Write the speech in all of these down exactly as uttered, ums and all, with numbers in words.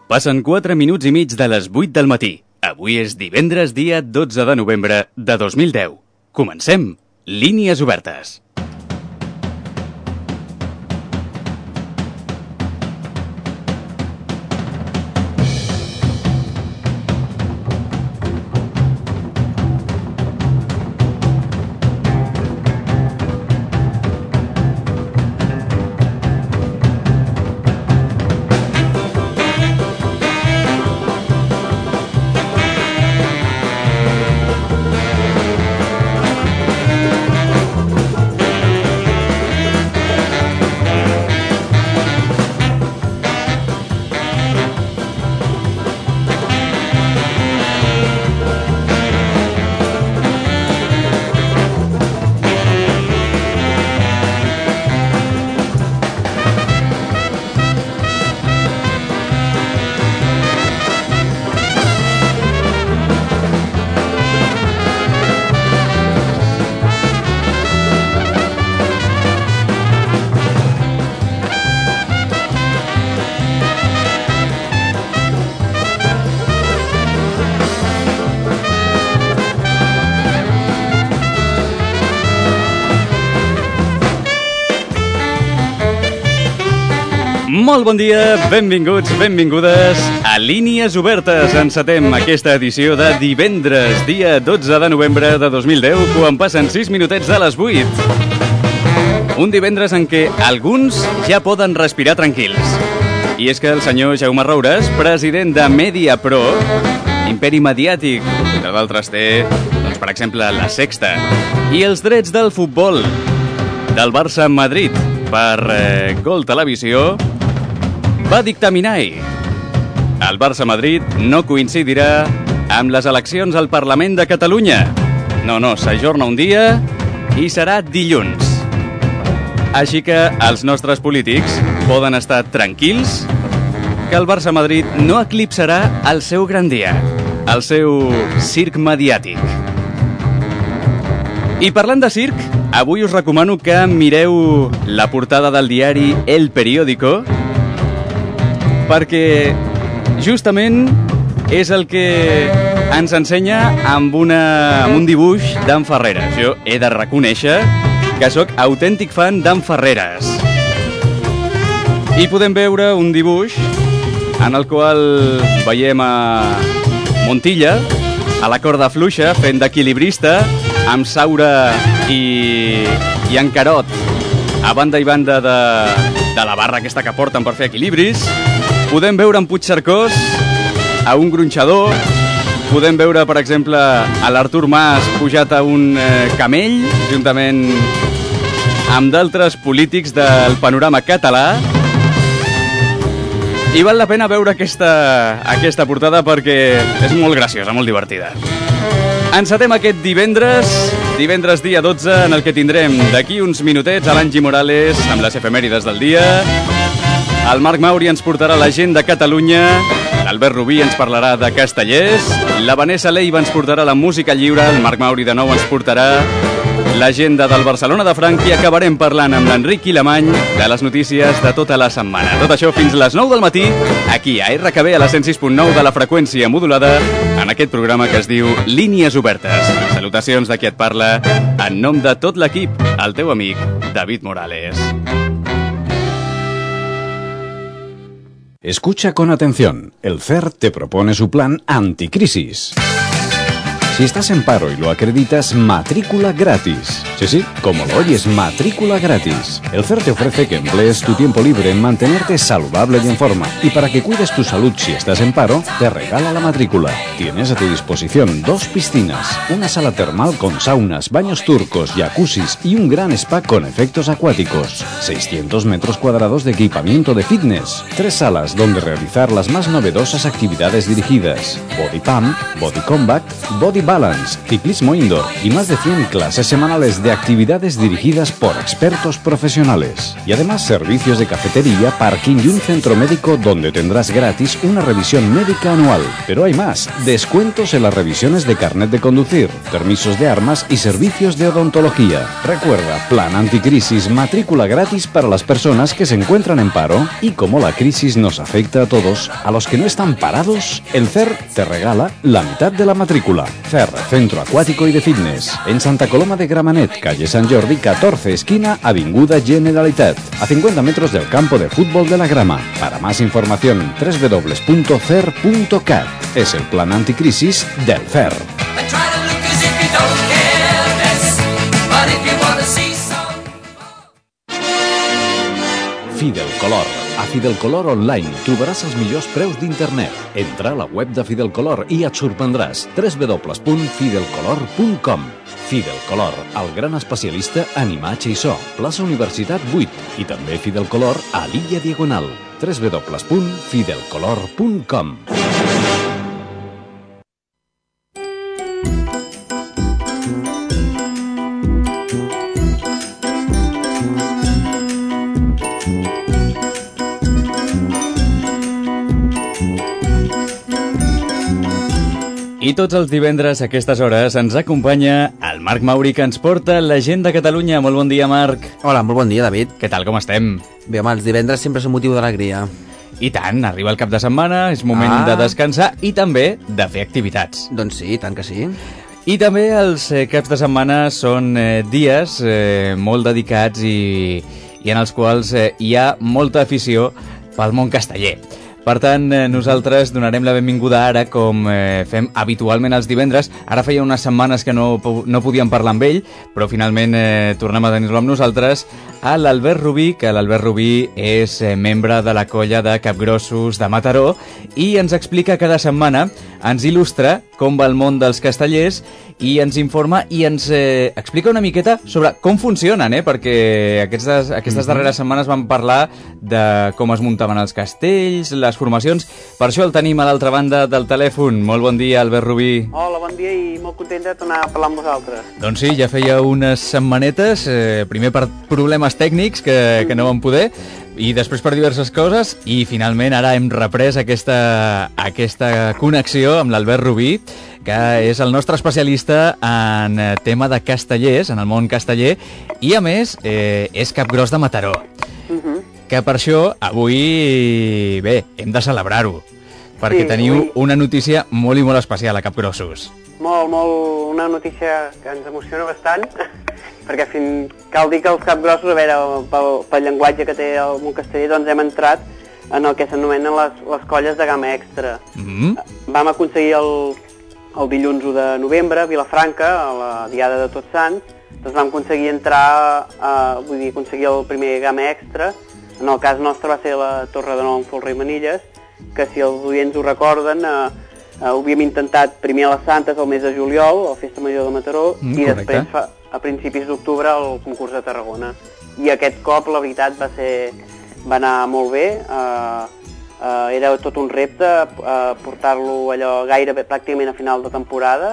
Passen quatre minuts i mig de les vuit del matí. Avui és divendres, dia dotze de novembre de dos mil deu. Comencem. Línies obertes. Molt bon dia, benvinguts, benvingudes a Línies Obertes. Encetem aquesta edició de divendres, dia dotze de novembre de dos mil deu, quan passen sis minutets de les vuit. Un divendres en què alguns ja poden respirar tranquils. I és que el senyor Jaume Roures, president de Mediapro, imperi mediàtic, entre d'altres té, doncs, per exemple, La Sexta, i els drets del futbol del Barça Madrid per eh, Gol Televisió, va dictaminar ahir. El Barça Madrid no coincidirà amb les eleccions al Parlament de Catalunya. No, no, s'ajorna un dia i serà dilluns. Així que els nostres polítics poden estar tranquils que el Barça Madrid no eclipsarà el seu gran dia, el seu circ mediàtic. I parlant de circ, avui us recomano que mireu la portada del diari El Periódico, perquè justament és el que ens ensenya amb, una, amb un dibuix d'en Ferreres. Jo he de reconèixer que sóc autèntic fan d'en Ferreres. I podem veure un dibuix en el qual veiem a Montilla, a la corda fluixa, fent d'equilibrista, amb Saura i, i en Carot a banda i banda de, de la barra aquesta que porten per fer equilibris. Podem veure en Puigcercós a un gronxador. Podem veure, per exemple, a l'Artur Mas pujat a un eh, camell, juntament amb d'altres polítics del panorama català. I val la pena veure aquesta, aquesta portada perquè és molt graciosa, molt divertida. Encetem aquest divendres, divendres dia dotze, en el que tindrem d'aquí uns minutets a l'Angie Morales amb les efemèrides del dia. El Marc Mauri ens portarà la gent de Catalunya, l'Albert Rubí ens parlarà de Castellers, la Vanessa Leiva ens portarà la música lliure, el Marc Mauri de nou ens portarà l'agenda del Barcelona de Franc i acabarem parlant amb l'Enric Ilamany de les notícies de tota la setmana. Tot això fins les nou del matí, aquí a R K B a la cent sis punt nou de la freqüència modulada, en aquest programa que es diu Línies Obertes. Salutacions de qui et parla, en nom de tot l'equip, el teu amic David Morales. Escucha con atención. El C E R te propone su plan anticrisis. Si estás en paro y lo acreditas, matrícula gratis. Sí, sí, como lo oyes, matrícula gratis. El C E R te ofrece que emplees tu tiempo libre en mantenerte saludable y en forma. Y para que cuides tu salud si estás en paro, te regala la matrícula. Tienes a tu disposición dos piscinas, una sala termal con saunas, baños turcos, jacuzzis y un gran spa con efectos acuáticos. seiscientos metros cuadrados de equipamiento de fitness. Tres salas donde realizar las más novedosas actividades dirigidas. Body Pump, Body Combat, Body balance, ciclismo indoor y más de cien clases semanales de actividades dirigidas por expertos profesionales. Y además servicios de cafetería, parking y un centro médico donde tendrás gratis una revisión médica anual. Pero hay más, descuentos en las revisiones de carnet de conducir, permisos de armas y servicios de odontología. Recuerda, plan anticrisis, matrícula gratis para las personas que se encuentran en paro. Y como la crisis nos afecta a todos, a los que no están parados, el C E R te regala la mitad de la matrícula. C E R, Centro Acuático y de Fitness, en Santa Coloma de Gramenet, calle San Jordi, catorce, esquina Avinguda Generalitat, a cincuenta metros del campo de fútbol de la Grama. Para más información, doble u doble u doble u punto c e r punto cat. Es el plan anticrisis del C E R. Fidelcolor. A Fidelcolor Online trobaràs els millors preus d'internet. Entra a la web de Fidelcolor i et sorprendràs. doble u doble u doble u punt fidelcolor punt com. Fidelcolor, el gran especialista en imatge i so. Plaça Universitat vuit. I també Fidelcolor a l'Illa Diagonal. doble u doble u doble u punt fidelcolor punt com. I tots els divendres a aquestes hores ens acompanya el Marc Mauri, que ens porta l'Agenda Catalunya. Molt bon dia, Marc. Hola, molt bon dia, David. Què tal, com estem? Bé, home, els divendres sempre és un motiu d'alegria. I tant, arriba el cap de setmana, és moment Ah. de descansar i també de fer activitats. Doncs sí, tant que sí. I també els eh, caps de setmana són eh, dies eh, molt dedicats i, i en els quals eh, hi ha molta afició pel món casteller. Per tant, eh, nosaltres donarem la benvinguda ara, com eh, fem habitualment els divendres. Ara feia unes setmanes que no, no podíem parlar amb ell, però finalment eh, tornem a tenir-lo amb nosaltres, a l'Albert Rubí, que l'Albert Rubí és eh, membre de la colla de capgrossos de Mataró i ens explica cada setmana, ens il·lustra com va el món dels castellers i ens informa i ens eh, explica una miqueta sobre com funcionen, eh? Perquè aquestes, aquestes darreres setmanes vam parlar de com es muntaven els castells, les formacions. Per això el tenim a l'altra banda del telèfon. Molt bon dia, Albert Rubí. Hola, bon dia i molt content de tornar a parlar amb vosaltres. Doncs sí, ja feia unes setmanetes, eh, primer per problemes tècnics que, que no vam poder, i després per diverses coses, i finalment ara hem reprès aquesta, aquesta connexió amb l'Albert Rubí, que és el nostre especialista en tema de castellers, en el món casteller, i a més eh, és capgros de Mataró. Uh -huh. Que per això avui, bé, hem de celebrar-ho, perquè Sí, teniu avui- una notícia molt i molt especial a Capgrossos. Molt, molt, una notícia que ens emociona bastant, perquè fin, cal dir que els capgrossos, a veure, pel, pel llenguatge que té el món casteller, doncs hem entrat en el que s'anomenen les, les colles de gamma extra. Mm? Vam aconseguir el, el dilluns u de novembre a Vilafranca, a la Diada de Tots Sants, doncs vam aconseguir entrar, a, vull dir, aconseguir el primer gamma extra. En el cas nostre va ser la Torre de Nou en Folre i Manilles, que si els oients ho recorden, eh, eh, ho havíem intentat primer a les Santes el mes de juliol, a la Festa Major de Mataró, Mm, i correcte. després fa, a principis d'octubre el concurs de Tarragona. I aquest cop, la veritat, va ser va anar molt bé. Eh, eh, era tot un repte eh, portar-lo allò gairebé pràcticament a final de temporada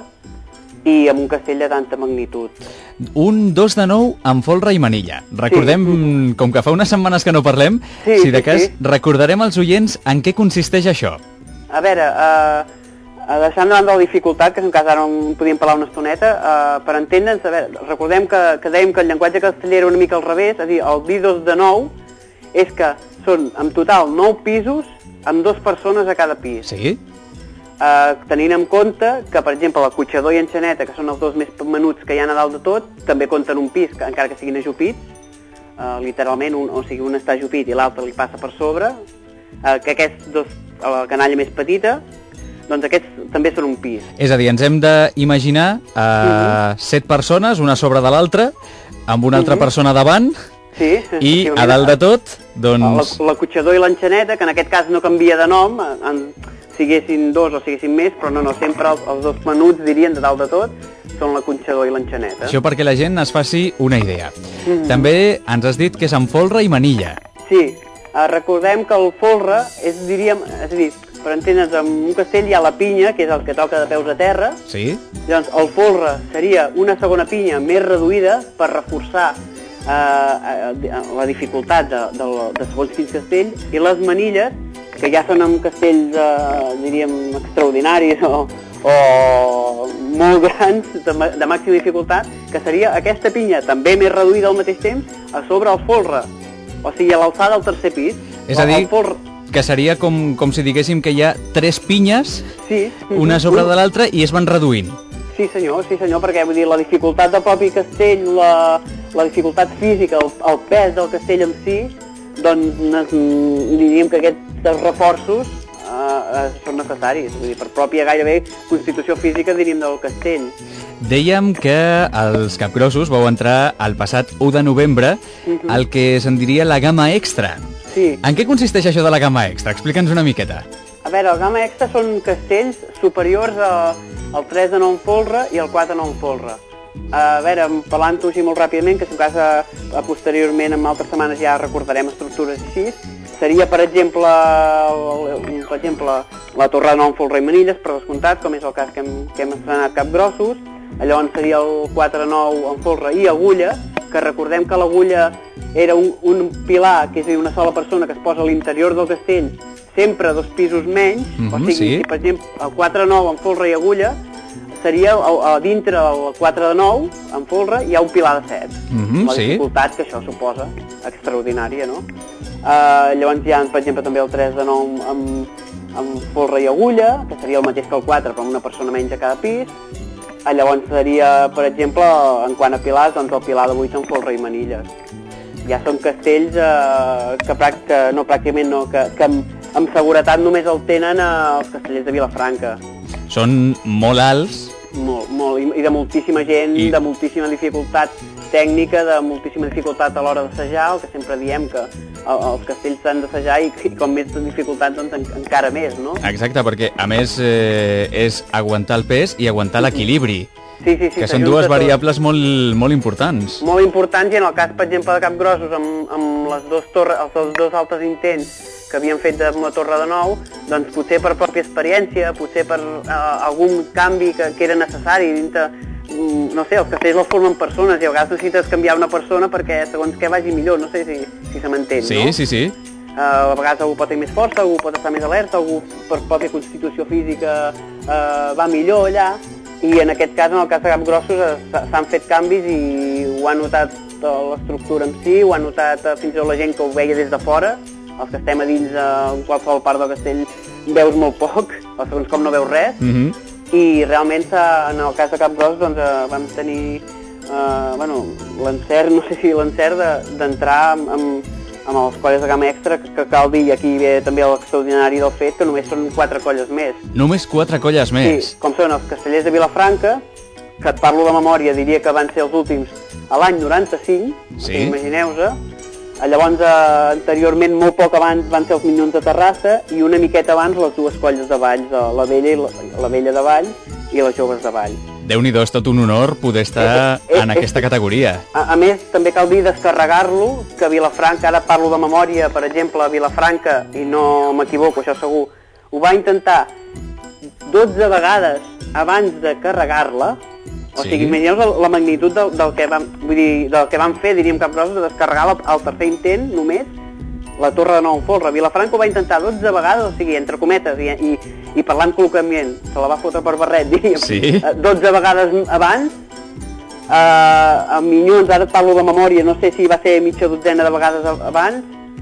i amb un castell de tanta magnitud. Un dos de nou amb folre i manilla. Recordem, Sí. com que fa unes setmanes que no parlem, Sí, si de sí, cas sí. recordarem als oients en què consisteix això. A veure, eh, eh, deixant de banda la dificultat, que en cas ara en podíem parlar una estoneta, eh, per entendre'ns, a veure, recordem que, que dèiem que el llenguatge casteller era una mica al revés, és a dir, el dir dos de nou és que són en total nou pisos amb dues persones a cada pis. Sí? Eh, tenint en compte que, per exemple, la Cotxador i Enxaneta, que són els dos més menuts que hi ha a dalt de tot, també compten un pis, que, encara que siguin ajupits, eh, literalment, un, o sigui, un està ajupit i l'altre li passa per sobre, eh, que aquests dos, a la canalla més petita, doncs aquests també són un pis. És a dir, ens hem d'imaginar uh, set persones, una sobre de l'altra, amb una altra Mhm. persona davant, Sí, i sí, a dalt de tot, La, doncs... la Cotxador i l'Enxaneta, que en aquest cas no canvia de nom, en, siguessin dos o siguessin més, però no, no, sempre els, els dos menuts, dirien, de dalt de tot, són la Cotxador i l'Enxaneta. Això perquè la gent es faci una idea. Mhm. També ens has dit que és amb folre i manilla. Sí, eh, recordem que el folre és, diríem, és a dir, per entendre'ns, en un castell hi ha la pinya, que és el que toca de peus a terra. Sí. Llavors, el folre seria una segona pinya més reduïda per reforçar eh, la dificultat de, de, de segons quins castells, i les manilles, que ja són en castells, eh, diríem, extraordinaris o, o molt grans, de, de màxima dificultat, que seria aquesta pinya també més reduïda al mateix temps a sobre el folre, o sigui, a l'alçada del tercer pis. És a dir, folre... que seria com, com si diguéssim que hi ha tres pinyes, sí, una sobre de l'altra, i es van reduint. Sí senyor, sí senyor, perquè vull dir, la dificultat del propi castell, la, la dificultat física, el, el pes del castell en si, doncs diríem que aquests reforços Uh, són necessaris, vull dir, per pròpia gairebé constitució física, diríem, del castell. Dèiem que els capgrossos vau entrar el passat u de novembre uh-huh. al que se'n diria la gamma extra. Sí. En què consisteix això de la gamma extra? Explica'ns una miqueta. A veure, el gamma extra són castells superiors a, al tres de nou en folre i al quatre de nou en folre. A veure, parlant-ho així molt ràpidament, que si en cas a, a posteriorment en altres setmanes ja recordarem estructures així, seria, per exemple, per exemple la torre de nou en folre i manilles, per descomptat, com és el cas que hem, que hem estrenat capgrossos. Llavors seria el quatre de nou en folre i agulla, que recordem que l'agulla era un, un pilar, que és a dir, una sola persona que es posa a l'interior del castell, sempre dos pisos menys, mm-hmm, o sigui, sí. si per exemple el quatre de nou en folre i agulla, seria a, a dintre el quatre de nou en folre hi ha un pilar de set. Mm-hmm, la dificultat sí. que això suposa, extraordinària, no? Uh, llavors hi ha, per exemple, també el tres de nou amb, amb folre i agulla, que seria el mateix que el quatre, però una persona menys a cada pis. Uh, llavors seria, per exemple, en quant a pilars, doncs el pilar de vuit amb folre i manilles. Ja són castells uh, que, que no, pràcticament no, que, que amb, amb seguretat només el tenen uh, els castellers de Vilafranca. Són molt alts. Molt, molt, i de moltíssima gent, I... de moltíssima dificultat tècnica, de moltíssima dificultat a l'hora d'assajar, el que sempre diem que els castells s'han d'assajar i, i com més dificultat, doncs en, encara més, no? Exacte, perquè a més eh, és aguantar el pes i aguantar l'equilibri, sí, sí, sí, que són dues variables molt, molt importants. Molt importants, i en el cas, per exemple, de capgrossos, amb, amb les dos torres, els dos altres intents que havien fet de la torre de nou, doncs potser per pròpia experiència, potser per eh, algun canvi que, que era necessari dintre, no sé, els castells els formen persones i a vegades necessites canviar una persona perquè segons què vagi millor, no sé si, si se m'entén, sí, no? Sí, sí, sí. Uh, a vegades algú pot tenir més força, algú pot estar més alerta, algú per pròpia constitució física uh, va millor allà, i en aquest cas, en el cas de capgrossos, s'han fet canvis i ho ha notat l'estructura en si, ho ha notat uh, fins i tot la gent que ho veia des de fora. Els que estem a dins uh, en qualsevol part del castell veus molt poc, o segons com no veus res, mm-hmm. i realment en el cas de capgrossos doncs, uh, vam tenir uh, bueno, l'encert, no sé si l'encert d'entrar de, amb, amb els colles de gamma extra, que, que cal dir, i aquí ve també l'extraordinari del fet, que només són quatre colles més. Només quatre colles més? Sí, com són els castellers de Vilafranca, que et parlo de memòria, diria que van ser els últims a l'any noranta-cinc, sí. Imagineu-se. Llavors, eh, anteriorment, molt poc abans, van ser els Minyons de Terrassa, i una miqueta abans les dues colles de Valls, la vella i la, la vella de Valls i les joves de Valls. Déu-n'hi-do, és tot un honor poder estar eh, eh, en aquesta eh, categoria. A, a més, també cal dir descarregar-lo, que Vilafranca, ara parlo de memòria, per exemple, Vilafranca, i no m'equivoco, això segur, ho va intentar dotze vegades abans de carregar-la. O sí. sigui, imagineu la magnitud del, del, que vam, vull dir, del que vam fer, diríem capgrossos, de descarregar la, el tercer intent només, la torre de nou en folre. Vilafranca ho va intentar dotze vegades, o sigui, entre cometes, i, i, i parlant col·loquialment, se la va fotre per barret, diríem, sí. dotze vegades abans. Uh, a Minyons, ara et parlo de memòria, no sé si va ser mitja dotzena de vegades abans,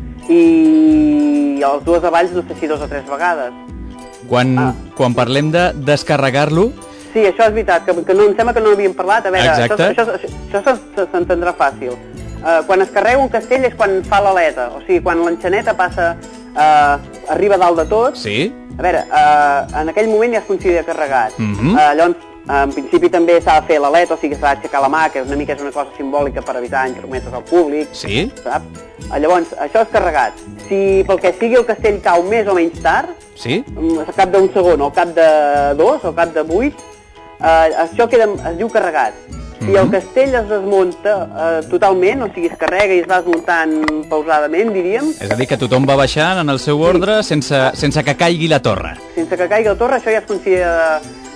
i els dues a Valls no sé si dos o tres vegades. Quan, ah. quan parlem de descarregar-lo... Sí, això és veritat, que, que no, em sembla que no n'havíem parlat. A veure, exacte. Això, això, això s'entendrà fàcil. Uh, quan es carrega un castell és quan fa l'aleta, o sigui, quan l'enxaneta passa, uh, arriba dalt de tot. Sí. A veure, uh, en aquell moment ja es considera carregat. Mm-hmm. uh, llavors, uh, en principi també s'ha de fer l'aleta, o sigui, s'ha d'aixecar la mà, que una mica és una cosa simbòlica per evitar intercometes al públic. Sí. Saps? Uh, llavors, això és carregat. Si pel que sigui el castell cau més o menys tard, sí. al cap d'un segon, o al cap de dos, o al cap de vuit, Uh, això queda, es diu carregat. Si mm-hmm. el castell es desmunta eh, totalment, o sigui, es carrega i es va desmuntant pausadament, diríem... És a dir, que tothom va baixant en el seu ordre sí. sense, sense que caigui la torre. Sense que caigui la torre, això ja es considera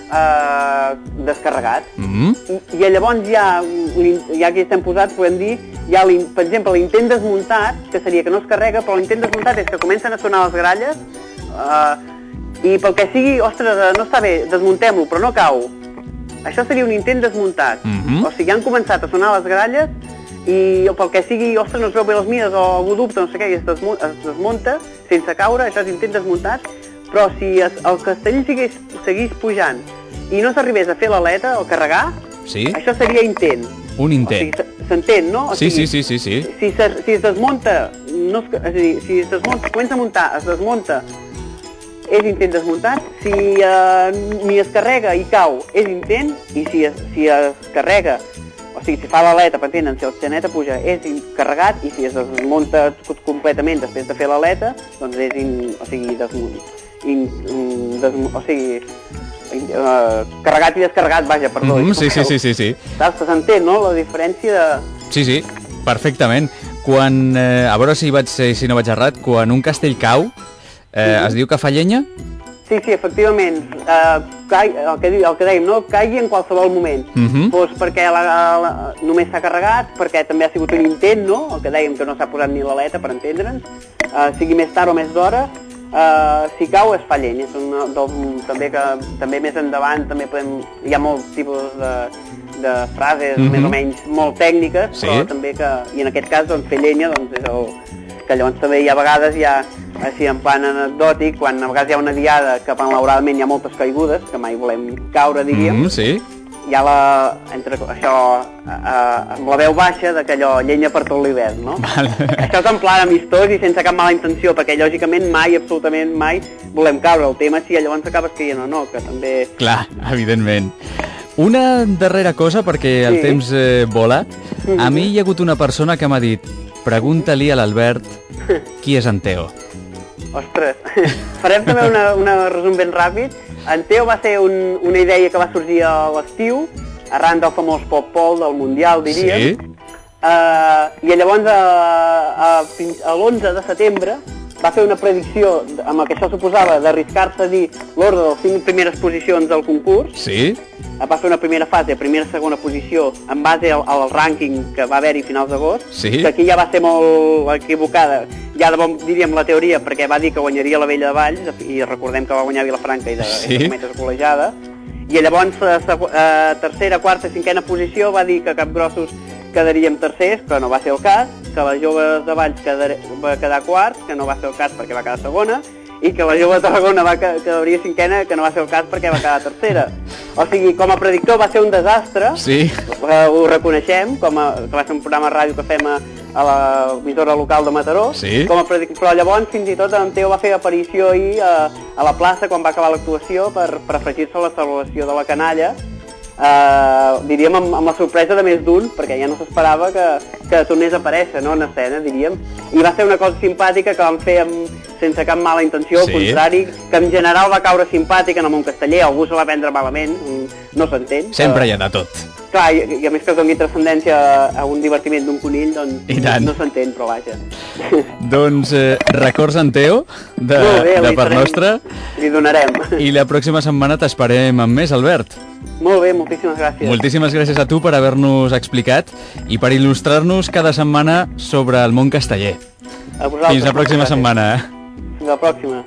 eh, descarregat. Mm-hmm. I, I llavors ja, ja que estem posats, podem dir, hi ha, per exemple, l'intent desmuntat, que seria que no es carrega, però l'intent desmuntat és que comencen a sonar les gralles, eh, i pel que sigui, ostres, no està bé, desmuntem-lo, però no cau. Això seria un intent desmuntat. Mm-hmm. O sigui, han començat a sonar les gralles i pel que sigui, ostres, no es veu bé les mides o algú dubta, no sé què, i es, desmu es desmunta sense caure, això és intent desmuntat, però si es, el castell seguís, seguís pujant i no s'arribés a fer l'aleta, o carregar, sí? Això seria intent. Un intent. O sigui, s'entén, no? O sí, sigui, sí, sí, sí, sí. Si, si, si es desmunta, no es, és a dir, si es desmunta, comença a muntar, es desmunta, és intent desmuntat, si uh, ni es carrega i cau, és intent, i si es, si es carrega, o sigui, si fa l'aleta, per entendre, si el xaneta puja, és carregat, i si es desmunta completament després de fer l'aleta, doncs és, in, o sigui, desmunt, in, desmunt, o sigui, uh, carregat i descarregat, vaja, perdó. Mm-hmm, sí, sí, sí, sí, sí. Saps, s'entén, no?, la diferència de... Sí, sí, perfectament. Quan, eh, a veure si, vaig, si no vaig errat, quan un castell cau, Eh, es diu que fa llenya? Sí, sí, efectivament. Uh, cai, el, que, el que dèiem, no? Caigui en qualsevol moment. Uh-huh. Pues perquè la, la, només s'ha carregat, perquè també ha sigut un intent, no? El que dèiem, que no s'ha posat ni l'aleta, per entendre'ns. Uh, sigui més tard o més d'hora, uh, si cau es fa llenya. És una, del, també, que, també més endavant també podem, hi ha molts tipus de, de frases uh-huh. més o menys molt tècniques, sí. Però també que, i en aquest cas, doncs, fer llenya, doncs, és el... que llavors també hi ha vegades, ja, així en plan anecdòtic, quan a vegades hi ha una diada que malauradament hi ha moltes caigudes, que mai volem caure, diríem, mm, sí. Hi ha la, entre això, eh, amb la veu baixa, de que allò llenya per tot l'hivern, no? Vale. Això és en plan amistós i sense cap mala intenció, perquè lògicament mai, absolutament mai, volem caure. El tema si llavors acabes caient o no, que també... Clar, evidentment. Una darrera cosa, perquè el sí. temps eh, vola. Mm-hmm. A mi hi ha hagut una persona que m'ha dit: pregunta-li a l'Albert qui és en Teo. Ostres, farem també una, una resum ben ràpid. En Teo va ser un, una idea que va sorgir a l'estiu, arran del famós pop-pol del Mundial, diríem. Sí. Uh, I llavors, a, a, a l'onze de setembre, va fer una predicció amb el que això suposava d'arriscar-se a dir l'ordre de les cinc primeres posicions del concurs. Sí. Va fer una primera fase, primera i segona posició, en base al, al rànquing que va haver-hi a finals d'agost, sí. Que aquí ja va ser molt equivocada, ja de bon, diríem la teoria, perquè va dir que guanyaria la Vella de Valls, i recordem que va guanyar Vilafranca i de, sí. de metres col·legiada, i llavors a, a tercera, quarta i cinquena posició va dir que Capgrossos quedaríem tercers, que no va ser el cas, que la Joves de Valls quedar, va quedar quarts, que no va ser el cas perquè va quedar segona, i que la Jove de Tarragona va quedaria cinquena, que no va ser el cas perquè va quedar tercera. O sigui, com a predictor va ser un desastre, sí. eh, ho reconeixem, com a, que va ser un programa de ràdio que fem a, a l'emissora local de Mataró, sí. Com a predictor, però llavors fins i tot en Teo va fer aparició ahir a, a la plaça quan va acabar l'actuació per, per afegir-se a la celebració de la canalla, Uh, diríem amb, amb la sorpresa de més d'un, perquè ja no s'esperava que, que tornés a aparèixer, no?, en escena, diríem, i va ser una cosa simpàtica que vam fer amb, sense cap mala intenció, sí. Al contrari, que en general va caure simpàtica en el món casteller, algú se va prendre malament, no s'entén. Sempre uh, hi ha de tot. Clar, i, i a més que es doni transcendència a un divertiment d'un conill, doncs no s'entén, però vaja. Doncs eh, records en Teo, de, bé, de part nostra. Li donarem. I la pròxima setmana t'esperem amb més, Albert. Molt bé, moltíssimes gràcies. Moltíssimes gràcies a tu per haver-nos explicat i per il·lustrar-nos cada setmana sobre el món casteller. A vosaltres. Fins la pròxima setmana. Eh? Fins la pròxima.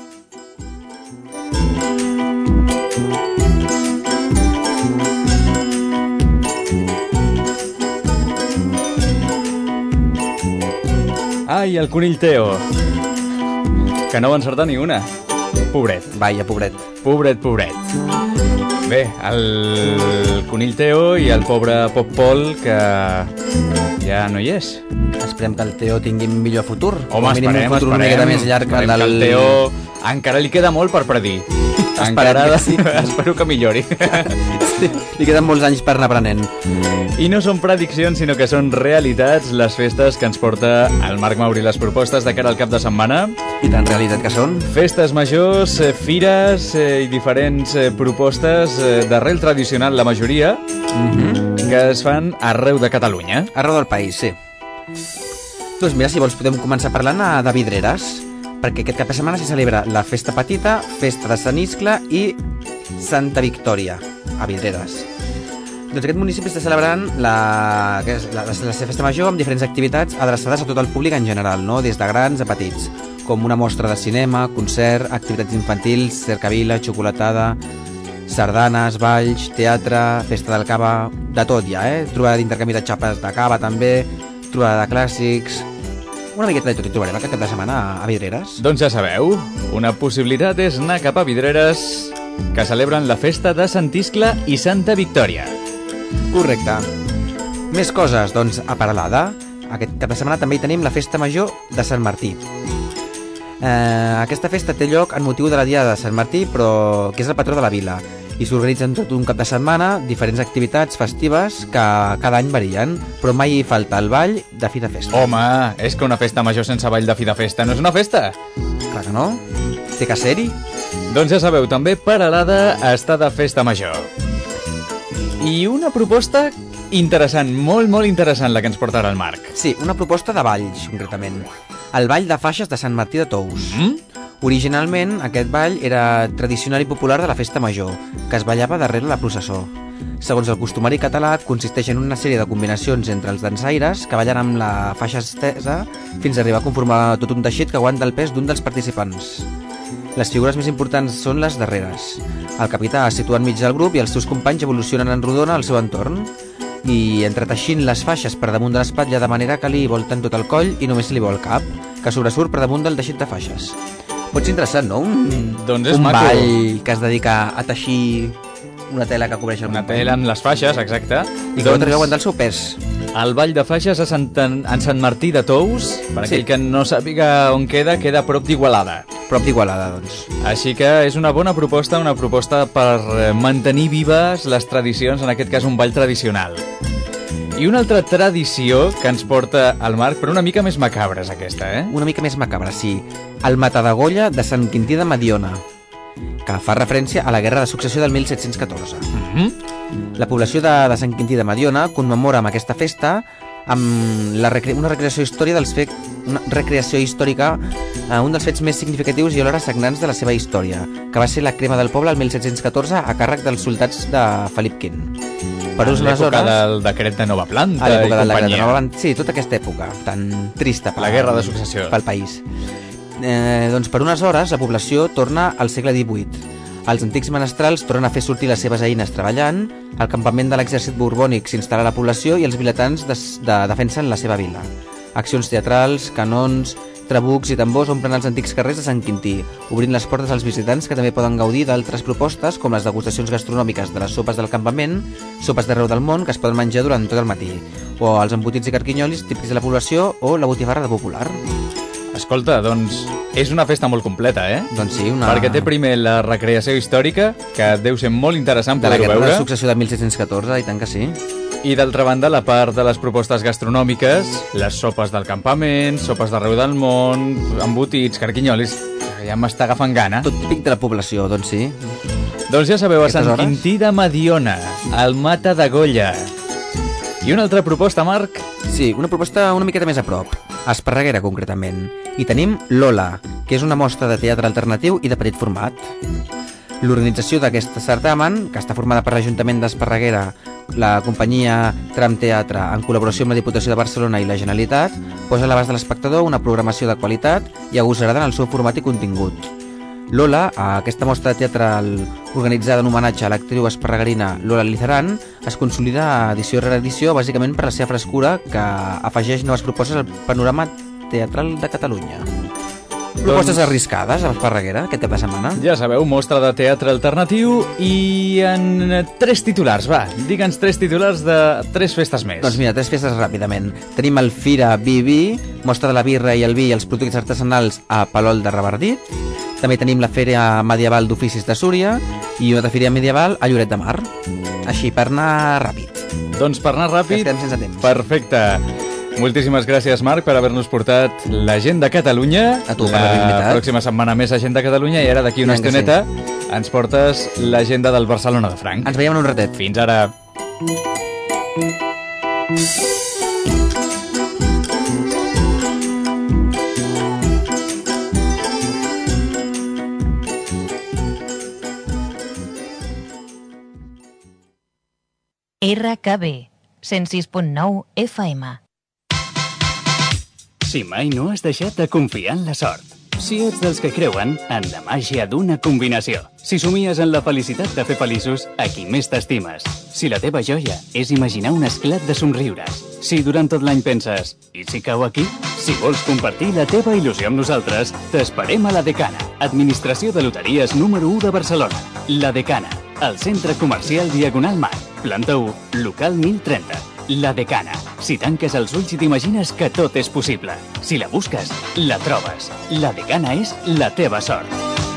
Ai, el conill Teo. Que no va encertar ni una. Pobret. Vaja, pobret. Pobret, pobret. Bé, el conill Teo i el pobre Pop Pol, que ja no hi és. Esperem que el Teo tingui un millor futur. Home, esperem, un futur esperem. Una miqueta més llarg esperem que el Teo encara li queda molt per predir. Encara que sí. Espero que millori. Sí, li queden molts anys per anar aprenent. I no són prediccions, sinó que són realitats les festes que ens porta el Marc Mauri, les propostes de cara al cap de setmana. I tan realitat que són. Festes majors, fires eh, i diferents eh, propostes eh, d'arrel tradicional, la majoria. Mm-hmm. que es fan arreu de Catalunya. Arreu del país, sí. Doncs mira, si vols podem començar parlant de Vidreres, perquè aquest cap de setmana s'hi celebra la Festa Petita, Festa de Sant Iscle i Santa Victòria, a Vidreres. Doncs aquest municipi està celebrant la, la, la, la seva festa major amb diferents activitats adreçades a tot el públic en general, no? Des de grans a petits, com una mostra de cinema, concert, activitats infantils, cercavila, xocolatada, sardanes, balls, teatre, festa del cava, de tot ja, eh? Trobada d'intercanvi de xapes de cava també, trobada de clàssics... Una miqueta de tot hi trobarem aquest cap de setmana a Vidreres. Doncs ja sabeu, una possibilitat és anar cap a Vidreres, que celebren la festa de Sant Iscle i Santa Victòria. Correcte. Més coses, doncs, a Peralada. Aquest cap de setmana també hi tenim la festa major de Sant Martí. Eh, aquesta festa té lloc en motiu de la Diada de Sant Martí, però que és el patró de la vila, i s'organitzen tot un cap de setmana diferents activitats festives que cada any varien, però mai hi falta el ball de fi de festa. Home, és que una festa major sense ball de fi de festa no és una festa? Clar que no. Té que ser-hi. Doncs ja sabeu, també Peralada està de festa major. I una proposta interessant, molt, molt interessant, la que ens portarà el Marc. Sí, una proposta de balls, concretament. El ball de faixes de Sant Martí de Tous. Mm? Originalment, aquest ball era tradicional i popular de la festa major, que es ballava darrere la processó. Segons el costumari català, consisteix en una sèrie de combinacions entre els dansaires que ballen amb la faixa estesa fins a arribar a conformar tot un teixit que aguanta el pes d'un dels participants. Les figures més importants són les darreres. El capità es situa enmig del grup i els seus companys evolucionen en rodona al seu entorn i entreteixint les faixes per damunt de l'espatlla de manera que li volten tot el coll i només li vol el cap, que sobresurt per damunt del teixit de faixes. Pot ser interessant, no? Un, doncs és un maco. ball que es dedica a teixir una tela que cobreix el Una company. tela amb les faixes, exacte. I que pot arribar a aguantar el seu pes. El ball de faixes a Sant, en Sant Martí de Tous, per aquell Sí. que no sàpiga on queda, queda a prop d'Igualada. Prop d'Igualada, doncs. Així que és una bona proposta, una proposta per eh, mantenir vives les tradicions, en aquest cas un ball tradicional. I una altra tradició que ens porta al Marc, però una mica més macabra és aquesta, eh? Una mica més macabra, sí. El Matadegolla de Sant Quintí de Mediona, que fa referència a la Guerra de Successió del mil set-cents catorze. Mm-hmm. La població de, de Sant Quintí de Mediona commemora amb aquesta festa amb la recre una recreació història dels fe una recreació històrica eh, un dels fets més significatius i alhora sagnants de la seva història, que va ser la crema del poble el mil set-cents catorze a càrrec dels soldats de Felip quinze. Per A ús l'època aleshores, del decret de Nova Planta a i l'època del decret de companyia. Nova Planta, sí, tota aquesta època tan trista per La Guerra de Successió. pel país. Eh, doncs per unes hores la població torna al segle divuit. Els antics menestrals tornen a fer sortir les seves eines treballant, el campament de l'exèrcit borbònic s'instal·la a la població i els vilatans de, de defensen la seva vila. Accions teatrals, canons, trabucs i tambors omplen els antics carrers de Sant Quintí, obrint les portes als visitants que també poden gaudir d'altres propostes com les degustacions gastronòmiques de les sopes del campament, sopes d'arreu del món que es poden menjar durant tot el matí, o els embotits i carquinyolis típics de la població o la botifarra de popular. Escolta, doncs és una festa molt completa, eh? Doncs sí, una... Perquè té primer la recreació històrica, que deu ser molt interessant de la poder-ho Guerra veure. de Successió de mil set-cents catorze, i tant que sí. I d'altra banda, la part de les propostes gastronòmiques, les sopes del campament, sopes d'arreu del món, embotits, carquinyolis... Ja m'està agafant gana. Tot típic de la població, doncs sí. Doncs ja sabeu, a Aquestes Sant hores? Quintí de Mediona, al Matadegolla. I una altra proposta, Marc? Sí, una proposta una miqueta més a prop, a Esparreguera concretament. I tenim Lola, que és una mostra de teatre alternatiu i de petit format. L'organització d'aquest certamen, que està formada per l'Ajuntament d'Esparreguera, la companyia Tram Teatre, en col·laboració amb la Diputació de Barcelona i la Generalitat, posa a l'abast de l'espectador una programació de qualitat i agosarada en el seu format i contingut. Lola, aquesta mostra de teatral organitzada en homenatge a l'actriu esparregarina Lola Lizaran, es consolida edició rere edició bàsicament per la seva frescura, que afegeix noves propostes al panorama teatral de Catalunya. Propostes Doncs- arriscades a Esparreguera aquest cap de setmana. Ja sabeu, mostra de teatre alternatiu i en tres titulars, va, digue'ns tres titulars de tres festes més. Doncs mira, tres festes ràpidament. Tenim el Fira Vi Vi, mostra de la birra i el vi i els productes artesanals a Palol de Revardit. També tenim la Fèria Medieval d'Oficis de Súria i una altra Fèria Medieval a Lloret de Mar. Així, per anar ràpid. Doncs per anar ràpid... Estem sense temps. Perfecte. Moltíssimes gràcies, Marc, per haver-nos portat l'Agenda Catalunya. A tu, per la l'habilitat. pròxima setmana més Agenda Catalunya i ara d'aquí una I tant que estoneta ens portes l'agenda del Barcelona de Franc. Ens veiem en un ratet. Fins ara. R K B, cent sis punt nou F M. Si mai no has deixat de confiar en la sort. Si ets dels que creuen en la màgia d'una combinació. Si somies en la felicitat de fer feliços a qui més t'estimes. Si la teva joia és imaginar un esclat de somriures. Si durant tot l'any penses, i si cau aquí? Si vols compartir la teva il·lusió amb nosaltres, t'esperem a La Decana, Administració de Loteries número u de Barcelona. La Decana, al centre comercial Diagonal Mar, planta u, local mil trenta. La Decana. Si tanques els ulls i t'imagines que tot és possible. Si la busques, la trobes. La Decana és la teva sort.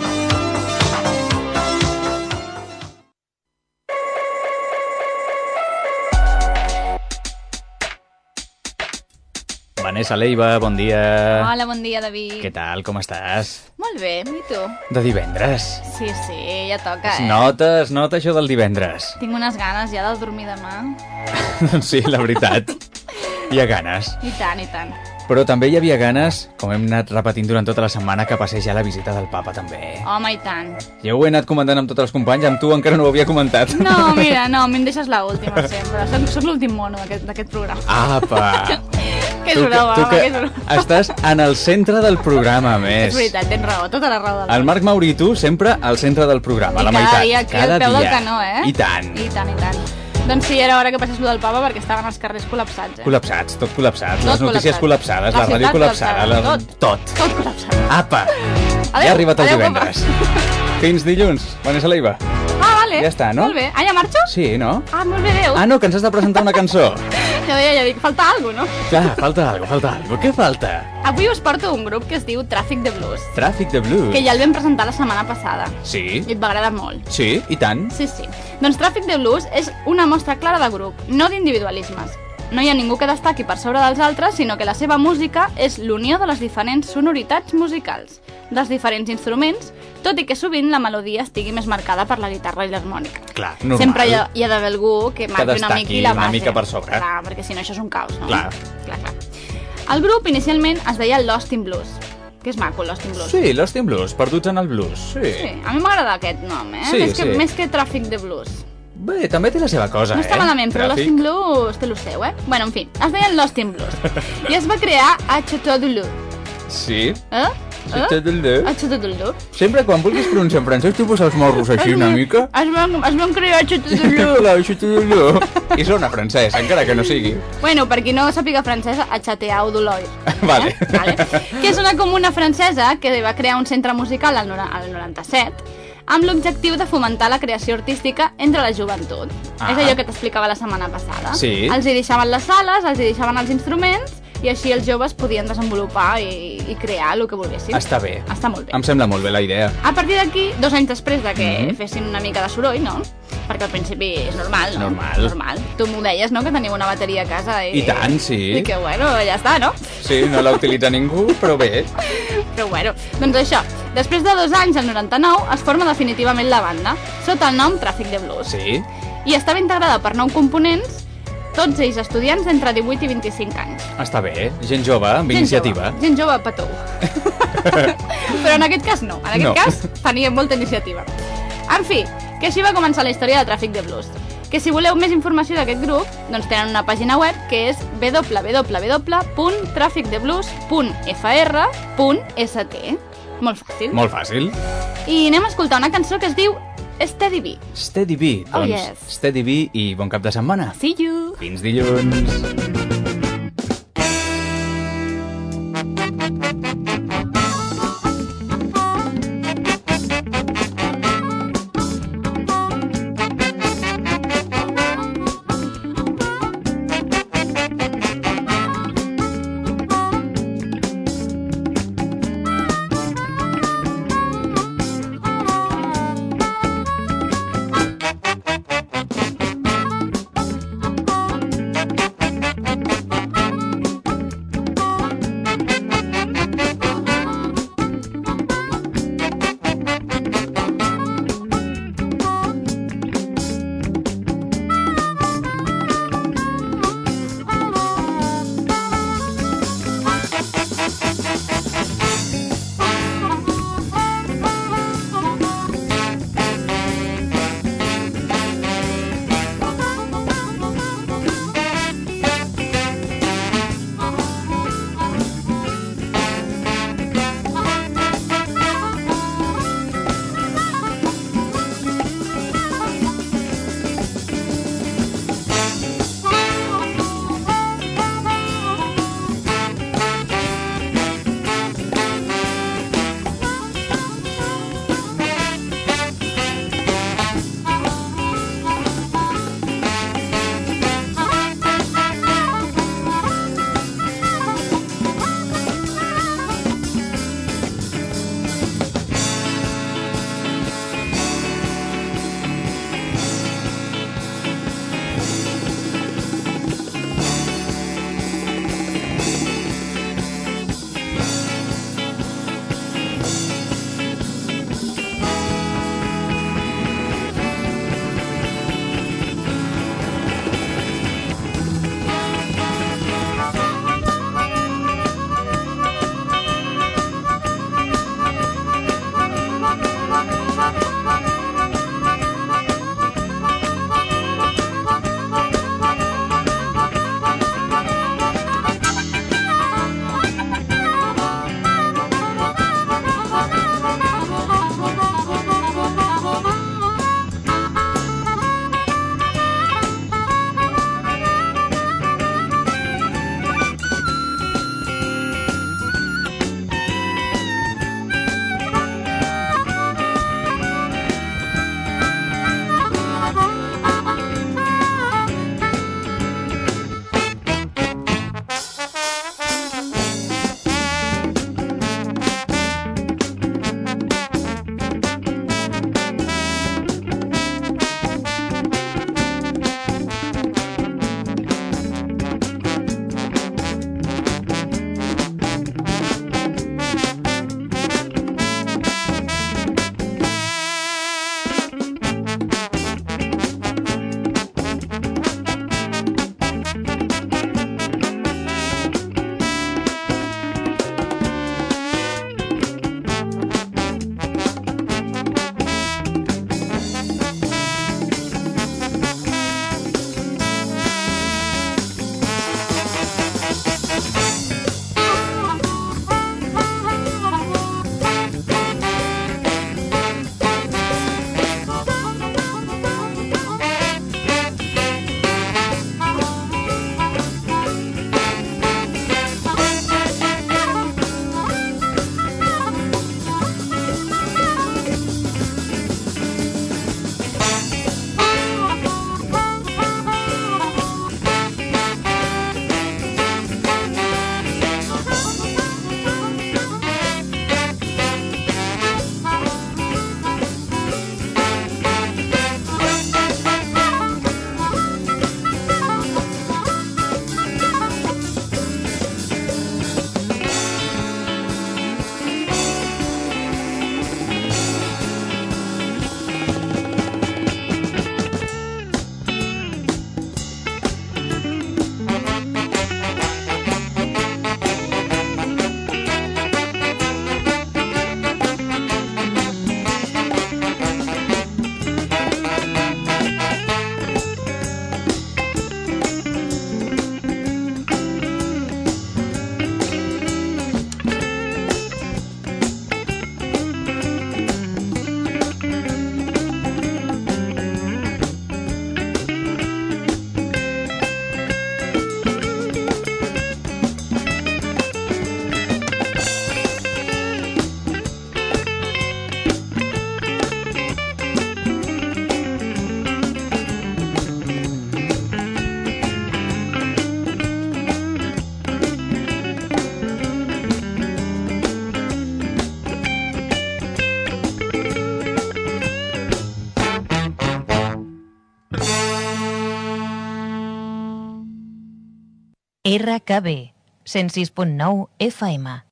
Vanessa Leiva, bon dia. Hola, bon dia, David. Què tal, com estàs? Molt bé, i tu? De divendres. Sí, sí, ja toca, Es eh? nota, es nota això del divendres. Tinc unes ganes ja de dormir demà. Doncs sí, la veritat. Hi ha ganes. I tant, i tant. Però també hi havia ganes, com hem anat repetint durant tota la setmana, que passés ja la visita del papa, també. Home, i tant. Jo ho he anat comentant amb tots els companys, amb tu encara no ho havia comentat. No, mira, no, a mi em deixes l'última sempre. Soc, soc l'últim mono d'aquest d'aquest programa. Apa! Que és Tu que- broma, tu home, que que és broma. estàs en el centre del programa, a més. És veritat, tens raó, tota la raó del El món. Marc Mauri i tu sempre al centre del programa, I la cada meitat. dia aquí cada al peu del dia. canó, eh? I tant. I tant, i tant. Doncs sí, era hora que passés lo del papa perquè estaven els carrers col·lapsats, eh? Col·lapsats, tot col·lapsat. Tot Les notícies col·lapsat. col·lapsades, La la ràdio ciutat col·lapsada, la... col·lapsada, tot. Tot col·lapsat. Apa! Adéu, ja ha arribat el adéu, divendres. Fins dilluns. Vanessa Leiva. Ah, vale. Ja està, no? Molt bé. Ah, ja marxo? Sí, no? Ah, molt bé, adéu. Ah, no, que ens has de presentar una cançó. Ja deia, ja dic, falta alguna cosa, no? Clar, falta algo, falta algo. Què falta? Avui us porto un grup que es diu Tràfic de Blues, Tràfic de blues. que ja el vam presentar la setmana passada. Sí, I et va agradar molt. sí, i tant. Sí, sí. Doncs Tràfic de Blues és una mostra clara de grup, no d'individualismes. No hi ha ningú que destaqui per sobre dels altres, sinó que la seva música és l'unió de les diferents sonoritats musicals, dels diferents instruments, tot i que sovint la melodia estigui més marcada per la guitarra i l'harmònica. Clar, normal. Sempre hi ha, hi ha d'haver algú que marqui una destaqui mica la base. una mica per sobre. Clar, perquè si no això és un caos, no? Clar. Clar, clar. El grup inicialment es deia Lost in Blues, que és maco, Lost in Blues. Sí, Lost in Blues, perduts en el blues. Sí. Sí, a mi m'agrada aquest nom, eh? Sí, més, que, sí. més que Tràfic de Blues. Bé, també té la seva cosa, No eh? està malament, però Lost Tràfic. in Blues té lo seu, eh? Bueno, en fi, es deien Lost in Blues. I es va crear a Chateau de Lou. Sí. Eh? Chateau de Lou. A Chateau de Lou. Sempre quan vulguis pronunciar en francès tu poses els morros així una mica. Es van, es van crear a Chateau de Lou. Clar, Chateau de Lou. I sona francès, encara que no sigui. Bueno, per qui no sàpiga francès, a Chateau de Loir. Vale. Eh? Vale. Que és una comuna francesa que va crear un centre musical al, nora- al noranta-set amb l'objectiu de fomentar la creació artística entre la joventut. Ah. És allò que t'explicava la setmana passada. Sí. Els hi deixaven les sales, els hi deixaven els instruments i així els joves podien desenvolupar i, i crear el que volguessin. Està bé. Està molt bé. Em sembla molt bé la idea. A partir d'aquí, dos anys després de que Mhm. fessin una mica de soroll, no? Perquè al principi és normal, no? Normal. Normal. Tu m'ho deies, no?, que teniu una bateria a casa i... I tant, sí. I que, bueno, ja està, no? Sí, no la utilitza ningú, però bé. Però bueno, doncs això. Després de dos anys, el noranta-nou, es forma definitivament la banda, sota el nom Tràfic de Blues. Sí. I estava integrada per nou components, tots ells estudiants d'entre divuit i vint-i-cinc anys. Està bé. Gent jove, amb Gent iniciativa. Jove, gent jove petou. Però en aquest cas no. En aquest No. cas tenia molta iniciativa. En fi, que així va començar la història de Tràfic de Blues. Que si voleu més informació d'aquest grup, doncs tenen una pàgina web que és w w w punt tràfic de blues punt f r punt s t. Molt fàcil. Molt fàcil. I anem a escoltar una cançó que es diu Steady B. Steady B. Oh, Doncs yes. Steady B i bon cap de setmana. See you! Fins dilluns. R K B, cent sis punt nou F M.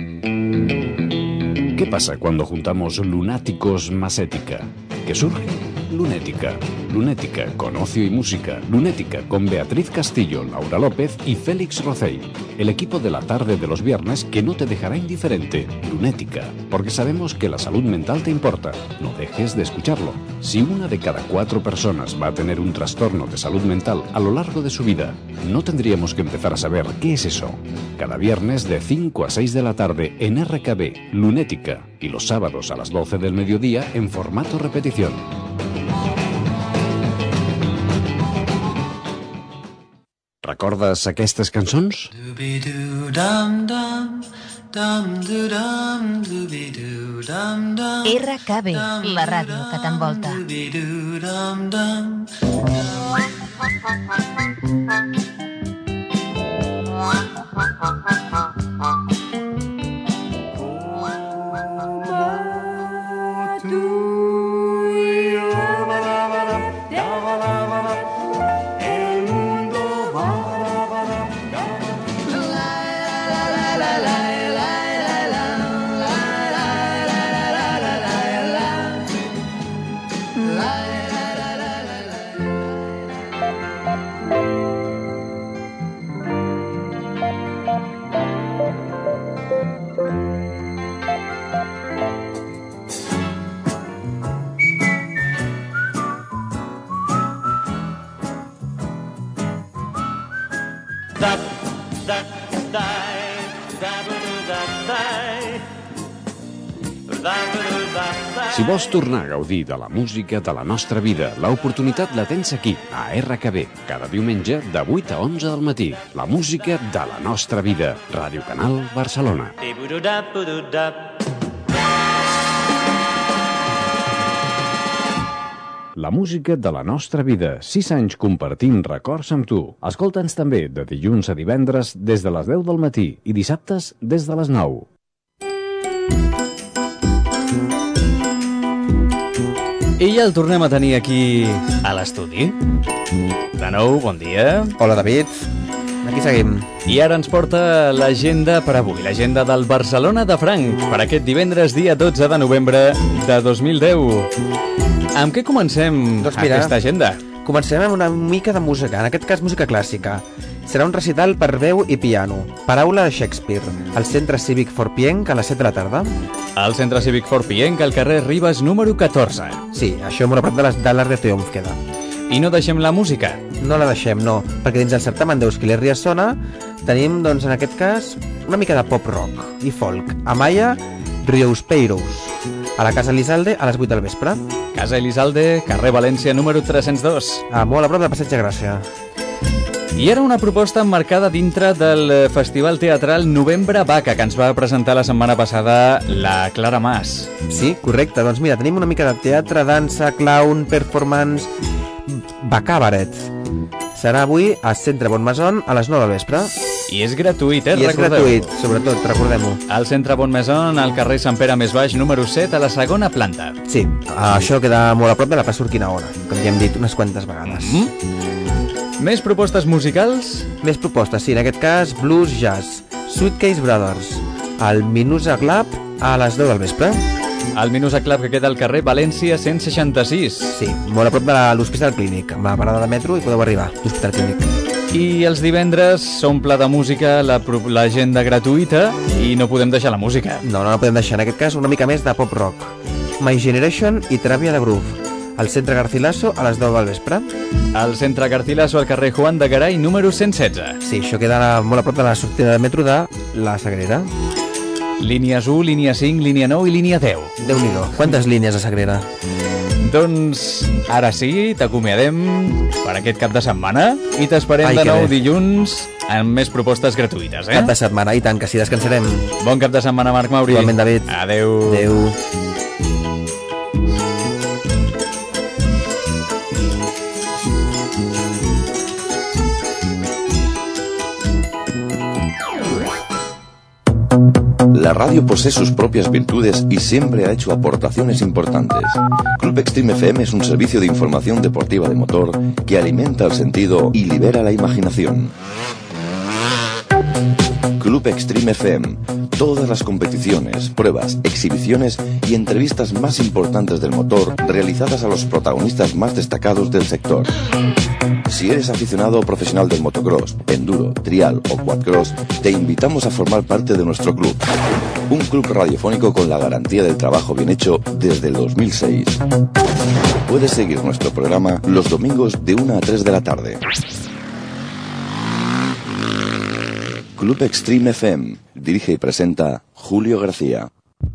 ¿Qué pasa cuando juntamos Lunáticos más ética? ¿Qué surge? Lunética. Lunética con ocio y música. Lunética con Beatriz Castillo, Laura López y Félix Rocey. El equipo de la tarde de los viernes que no te dejará indiferente. Lunética. Porque sabemos que la salud mental te importa. No dejes de escucharlo. Si una de cada cuatro personas va a tener un trastorno de salud mental a lo largo de su vida, no tendríamos que empezar a saber qué es eso. Cada viernes de cinco a seis de la tarde en R K B, Lunética. Y los sábados a las doce del mediodía en formato repetición. Recordes aquestes cançons? R K B, la ràdio que t'envolta. Si vols tornar a gaudir de la música de la nostra vida, l'oportunitat la tens aquí, a R K B, cada diumenge de vuit a onze del matí. La música de la nostra vida. Ràdio Canal Barcelona. La música de la nostra vida. sis anys compartint records amb tu. Escolta'ns també de dilluns a divendres des de les deu del matí i dissabtes des de les nou. I ja el tornem a tenir aquí a l'estudi. De nou, bon dia. Hola, David. Aquí seguim. I ara ens porta l'agenda per avui, l'agenda del Barcelona de Franc, per aquest divendres, dia dotze de novembre de dos mil deu. Amb què comencem doncs mira, aquesta agenda? Comencem amb una mica de música, en aquest cas música clàssica. Serà un recital per veu i piano, paraula de Shakespeare, al Centre Cívic Fort Pienc a les set de la tarda. Al Centre Cívic Fort Pienc, al carrer Ribes, número catorze. Sí, això molt a prop de, les, de l'Arc de Triomf queda. I no deixem la música? No la deixem, no, perquè dins del certamen d'Euskal Herria Sona tenim, doncs, en aquest cas, una mica de pop-rock i folk. Amaya Riospeiros, a la Casa Elizalde a les vuit del vespre. Casa Elizalde, carrer València, número tres-cents dos. Ah, molt a prop del Passeig de Gràcia. I era una proposta emmarcada dintre del Festival Teatral Novembre Vaca, que ens va presentar la setmana passada la Clara Mas. Sí, correcte. Doncs mira, tenim una mica de teatre, dansa, clown, performance, bacabaret. Serà avui al Centre Bonmaison a les nou del vespre. I és gratuït, eh? I és Recordeu. gratuït, sobretot, recordem-ho. Al Centre Bonmaison, al carrer Sant Pere més baix, número set, a la segona planta. Sí, això queda molt a prop de la plaça Urquinaona, com ja hem dit unes quantes vegades. Mm-hmm. Més propostes musicals? Més propostes, sí, en aquest cas blues jazz. Suitcase Brothers, al Minusa Club a les deu del vespre. El Minusa Club, que queda al carrer València cent seixanta-sis. Sí, molt a prop de l'Hospital Clínic, amb la parada de metro i podeu arribar, l'Hospital Clínic. I els divendres s'omple de música l'agenda gratuïta i no podem deixar la música. No, no la podem deixar, en aquest cas una mica més de pop-rock. My Generation i Teràpia de Groove, al Centre Garcilaso a les deu del vespre. Al Centre Garcilaso, al carrer Juan de Garay, número cent setze. Sí, això queda molt a prop de la sortida de metro de la Sagrera. Línies u, línia cinc, línia nou i línia deu. Déu-n'hi-do, quantes línies a Sagrera? Doncs ara sí, t'acomiadem per aquest cap de setmana i t'esperem de nou dilluns amb més propostes gratuïtes, eh? Cap de setmana, i tant, que sí, descansarem. Bon cap de setmana, Marc Mauri. Igualment, David. Adeu. Adeu. La radio posee sus propias virtudes y siempre ha hecho aportaciones importantes. Club Extreme F M es un servicio de información deportiva de motor que alimenta el sentido y libera la imaginación. Club Extreme F M. Todas las competiciones, pruebas, exhibiciones y entrevistas más importantes del motor realizadas a los protagonistas más destacados del sector. Si eres aficionado o profesional del motocross, enduro, trial o quadcross, te invitamos a formar parte de nuestro club. Un club radiofónico con la garantía del trabajo bien hecho desde el dos mil seis. Puedes seguir nuestro programa los domingos de una a tres de la tarde. Club Extreme F M. Dirige y presenta Julio García.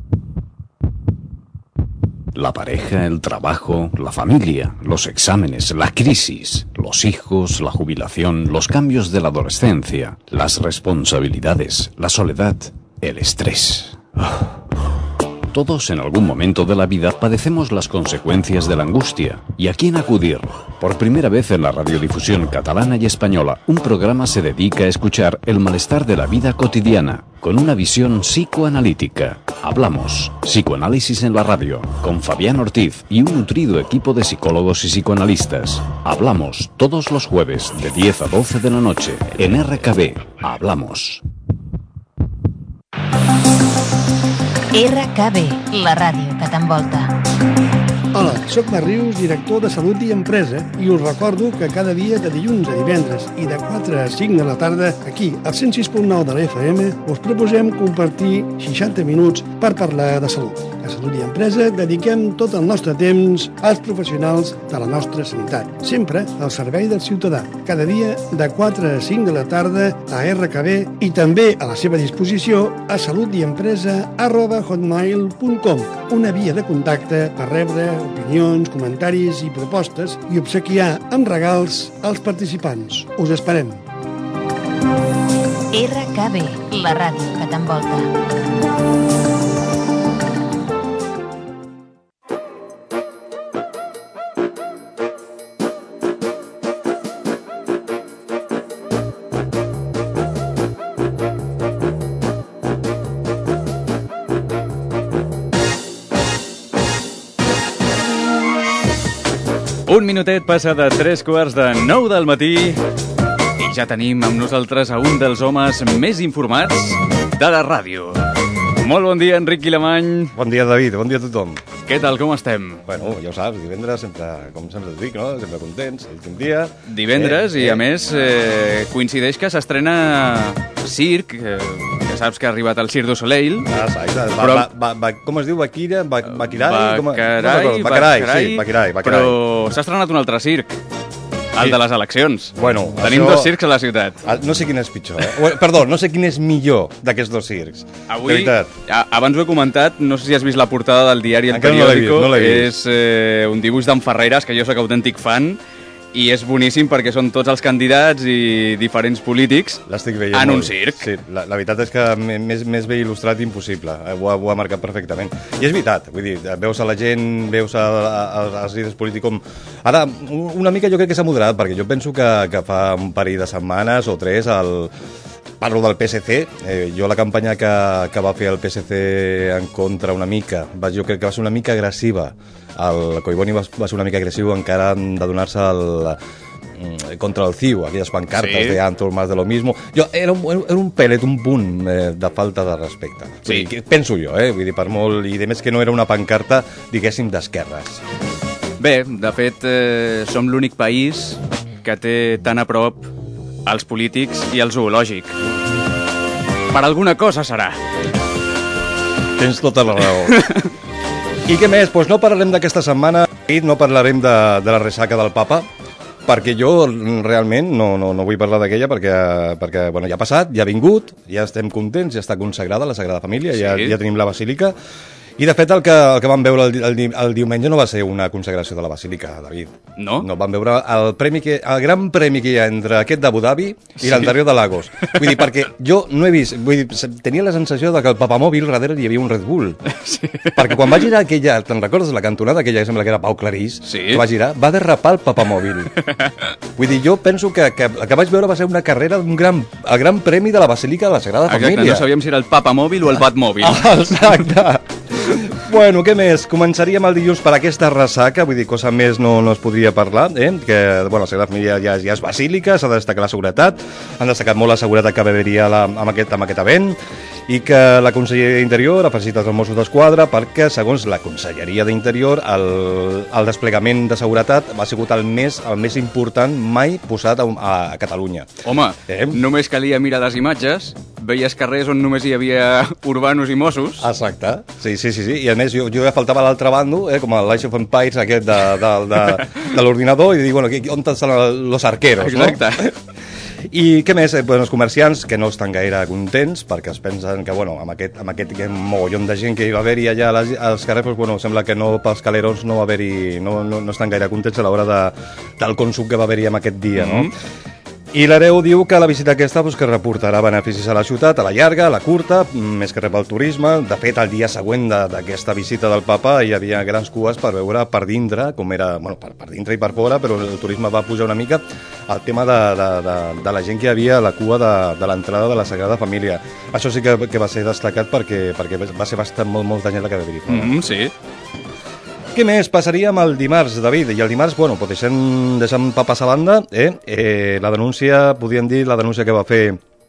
La pareja, el trabajo, la familia, los exámenes, la crisis, los hijos, la jubilación, los cambios de la adolescencia, las responsabilidades, la soledad, el estrés. Todos en algún momento de la vida padecemos las consecuencias de la angustia. ¿Y a quién acudir? Por primera vez en la radiodifusión catalana y española, un programa se dedica a escuchar el malestar de la vida cotidiana, con una visión psicoanalítica. Hablamos, psicoanálisis en la radio, con Fabián Ortiz y un nutrido equipo de psicólogos y psicoanalistas. Hablamos todos los jueves de diez a doce de la noche en R K B. Hablamos. R K B, la ràdio que t'envolta. Hola, soc Marc Rius, director de Salut i Empresa, i us recordo que cada dia de dilluns a divendres i de quatre a cinc de la tarda, aquí, al cent sis punt nou de la F M, us proposem compartir seixanta minuts per parlar de salut. A Salut i Empresa dediquem tot el nostre temps als professionals de la nostra sanitat, sempre al servei del ciutadà. Cada dia de quatre a cinc de la tarda a R K B i també a la seva disposició a salutimpresa arroba hotmail punt com, una via de contacte per rebre opinions, comentaris i propostes i obsequiar amb regals als participants. Us esperem. R K B, la ràdio que t'envolta. Un minutet passa de tres quarts de nou del matí i ja tenim amb nosaltres a un dels homes més informats de la ràdio. Molt bon dia, Enric Guilamany. Bon dia, David. Bon dia a tothom. Què tal, com estem? Bueno, ja ho saps, divendres sempre, com sempre et dic, no? Sempre contents, l'últim dia. Divendres, eh, i a eh. més eh, coincideix que s'estrena Circ, eh, que saps que ha arribat el Cirque du Soleil. Ah, exacte. Va, però... va, va, va, com es diu? Baquira? Ba, Baquirai? Bacarai, no Bacarai, sí, Baquirai, Baquirai. Però s'ha estrenat un altre circ, el sí. de les eleccions. Bueno, tenim això... dos circs a la ciutat. No sé quin és pitjor, eh? Perdó, no sé quin és millor d'aquests dos circs. Avui, abans ho he comentat, no sé si has vist la portada del diari El Periódico. No l'he vist, no és eh, un dibuix d'en Ferreras, que jo sóc autèntic fan, i és boníssim perquè són tots els candidats i diferents polítics en un circ. Sí, la, la veritat és que més, més bé il·lustrat impossible, ho ha, ho ha marcat perfectament. I és veritat, vull dir, veus a la gent, veus a, a, als líders polítics com... Ara, una mica jo crec que s'ha moderat, perquè jo penso que, que fa un parell de setmanes o tres el... Parlo del P S C, eh, jo la campanya que, que va fer el P S C en contra una mica, va, jo crec que va ser una mica agressiva. El Collboni va, va ser una mica agressiu encara de donar-se el, contra el C I U, aquelles pancartes sí. de Antor más de lo mismo. Jo, era, un, era un pelet, un punt eh, de falta de respecte. Sí. Vull dir, penso jo, eh? Vull dir, per molt... I de més que no era una pancarta, diguéssim, d'esquerres. Bé, de fet, eh, som l'únic país que té tan a prop els polítics i el zoològic. Per alguna cosa serà. Tens tota la raó. I què més? Pues no parlarem d'aquesta setmana, no parlarem de, de la ressaca del papa, perquè jo realment no, no, no vull parlar d'aquella perquè, perquè bueno, ja ha passat, ja ha vingut, ja estem contents, ja està consagrada la Sagrada Família, sí. ja, ja tenim la basílica. I, de fet, el que, el que vam veure el, el, el diumenge no va ser una consagració de la Basílica, David. No? No, vam veure el, premi que, el gran premi que hi ha entre aquest d'Abu Dhabi i sí. l'anterior de Lagos. Vull dir, perquè jo no he vist... Vull dir, tenia la sensació de que el papamòbil darrere hi havia un Red Bull. Sí. Perquè quan va girar aquella... Te'n recordes la cantonada aquella que sembla que era Pau Clarís? Sí. Que va girar, va derrapar el papamòbil. Vull dir, jo penso que, que el que vaig veure va ser una carrera d'un gran... el gran premi de la Basílica de la Sagrada Exacte, Família. No sabíem si era el papamòbil o el batmòbil. Exacte. Bueno, què més? Començaríem el dilluns per aquesta ressaca, vull dir, cosa més no, no es podria parlar, eh? Que, bueno, la Sagrada Família ja, ja és basílica, s'ha de destacar la seguretat, han destacat molt la seguretat que va haver-hi amb, aquest, amb aquest event, i que la Conselleria d'Interior ha felicitat els Mossos d'Esquadra perquè, segons la Conselleria d'Interior, el, el desplegament de seguretat ha sigut el més, el més important mai posat a, a, a Catalunya. Home, eh? només calia mirar les imatges, veies carrers on només hi havia urbanos i Mossos. Exacte, sí, sí, sí, sí. I a més jo, jo ja faltava a l'altre bando, eh, com l'Age of Empires aquest de, de, de, de l'ordinador, i dic, bueno, on estan los arqueros, exacte. No? I què més? Eh, bueno, els comerciants que no estan gaire contents perquè es pensen que, bueno, amb aquest, amb aquest mogollon de gent que hi va haver-hi allà als, als carrers, doncs, bueno, sembla que no, pels calerons no va haver-hi, no, no, no estan gaire contents a l'hora de, del consum que va haver-hi en aquest dia, no? Mm-hmm. I l'hereu diu que la visita aquesta pues, que reportarà beneficis a la ciutat, a la llarga, a la curta, més que rep el turisme. De fet, el dia següent d'aquesta visita del papa hi havia grans cues per veure per dintre, com era, bueno, per, per dintre i per fora, però el turisme va pujar una mica el tema de, de, de, de la gent que hi havia a la cua de, de l'entrada de la Sagrada Família. Això sí que, que va ser destacat perquè, perquè va ser bastant molt, molt danyat la que va haver-hi. Mm, sí. Què més? Passaríem al dimarts, David. I el dimarts, bueno, pues deixem, deixem papas a banda. Eh? Eh, la denúncia, podríem dir, la denúncia que va fer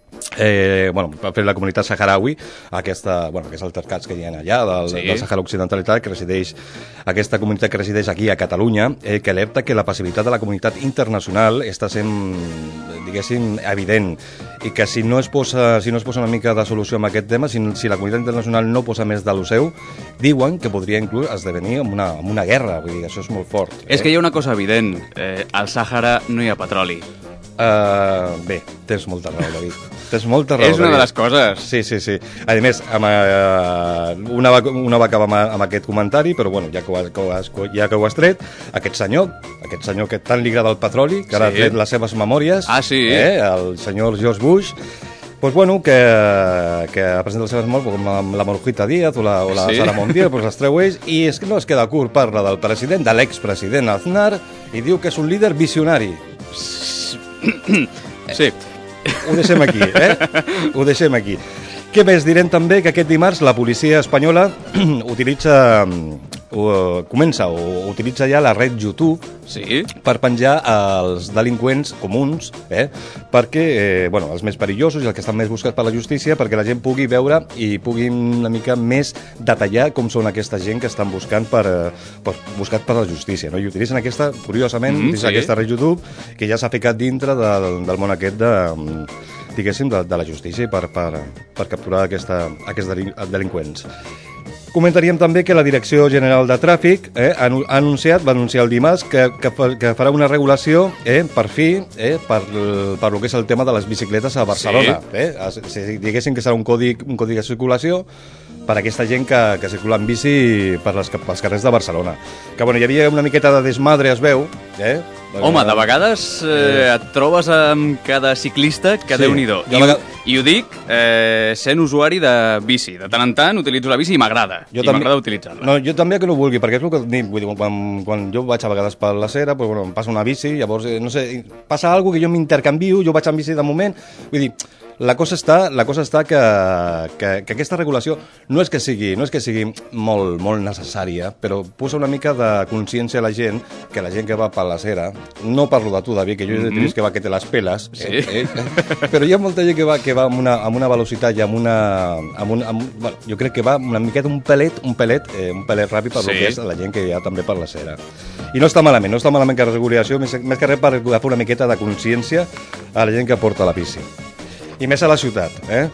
eh, bueno, va fer la comunitat saharaui, aquesta, bueno, aquests altercats que hi ha allà, del, sí. del Sahara Occidental i tal, que resideix, aquesta comunitat que resideix aquí a Catalunya, eh, que alerta que la passivitat de la comunitat internacional està sent, diguéssim, evident, i que si no es posa, si no es posa una mica de solució amb aquest tema, si, si la comunitat internacional no posa més de lo seu, diuen que podria inclús esdevenir en una, en una guerra. Vull dir, això és molt fort. Eh? És que hi ha una cosa evident, eh, al Sàhara no hi ha petroli. Uh, bé, tens molta raó, David. Tens molta raó, És una David. de les coses. Sí, sí, sí. A més, amb, uh, una, va, una va acabar amb, amb aquest comentari, però bueno, ja que, ho has, que ho has, ja que ho has tret, aquest senyor, aquest senyor que tant li agrada el petroli, que ara sí. ha tret les seves memòries, ah, sí? eh, el senyor George Bush, pues bueno, que, que ha presentat les seves morts com la, la Marujita Díaz o la, o la sí. Sara Montiel, pues les treu ells, i és que no es queda curt, parla del president, de l'expresident Aznar, i diu que és un líder visionari. Sí. Ho deixem aquí, eh? Ho deixem aquí. Què més? Direm també que aquest dimarts la policia espanyola utilitza, uh, comença o utilitza ja la red YouTube sí. per penjar els delinqüents comuns, eh? perquè, eh, bueno, els més perillosos i els que estan més buscats per la justícia, perquè la gent pugui veure i pugui una mica més detallar com són aquesta gent que estan buscant per, per, buscat per la justícia, no? I utilitzen aquesta, curiosament, mm, utilitzen sí. aquesta red YouTube que ja s'ha ficat dintre del, del món aquest de... diguéssim, de, de la justícia per, per, per capturar aquesta, aquests delinqüents. Comentaríem també que la Direcció General de Tràfic eh, ha anunciat, va anunciar el dimarts, que, que, que farà una regulació, eh, per fi, eh, per, per lo que és el tema de les bicicletes a Barcelona. Sí. Eh? Si diguéssim que serà un codi, un codi de circulació per a aquesta gent que, que circula en bici per les, pels carrers de Barcelona. Que, bueno, hi havia una miqueta de desmadre, es veu, eh? Home, de vegades eh, et trobes amb cada ciclista que sí. Déu-n'hi-do. I, vegada... I ho dic eh, sent usuari de bici. De tant en tant utilitzo la bici i m'agrada. I m'agrada utilitzar-la. No, jo també que no ho vulgui, perquè és el que dic, vull dir, quan, quan jo vaig a vegades per la Cera, pues, bueno, em passa una bici, llavors, eh, no sé, passa alguna cosa que jo m'intercanvio, jo vaig amb bici de moment, vull dir, la cosa està, la cosa està que, que, que aquesta regulació no és que sigui, no és que sigui molt, molt necessària, però posa una mica de consciència a la gent, que la gent que va per la Cera, no parlo de tu, David, que jo mm-hmm. he que va que te les peles, sí. eh, eh, però hi ha molta gent que va, que va amb, una, amb una velocitat i amb una... Amb un, amb, bueno, jo crec que va una miqueta un pelet, un pelet, eh, un pelet ràpid per sí. lo que és la gent que hi ha també per la Cera. I no està malament, no està malament que la regulació, més, més que res per fer una miqueta de consciència a la gent que porta la bici. I més a la ciutat, eh?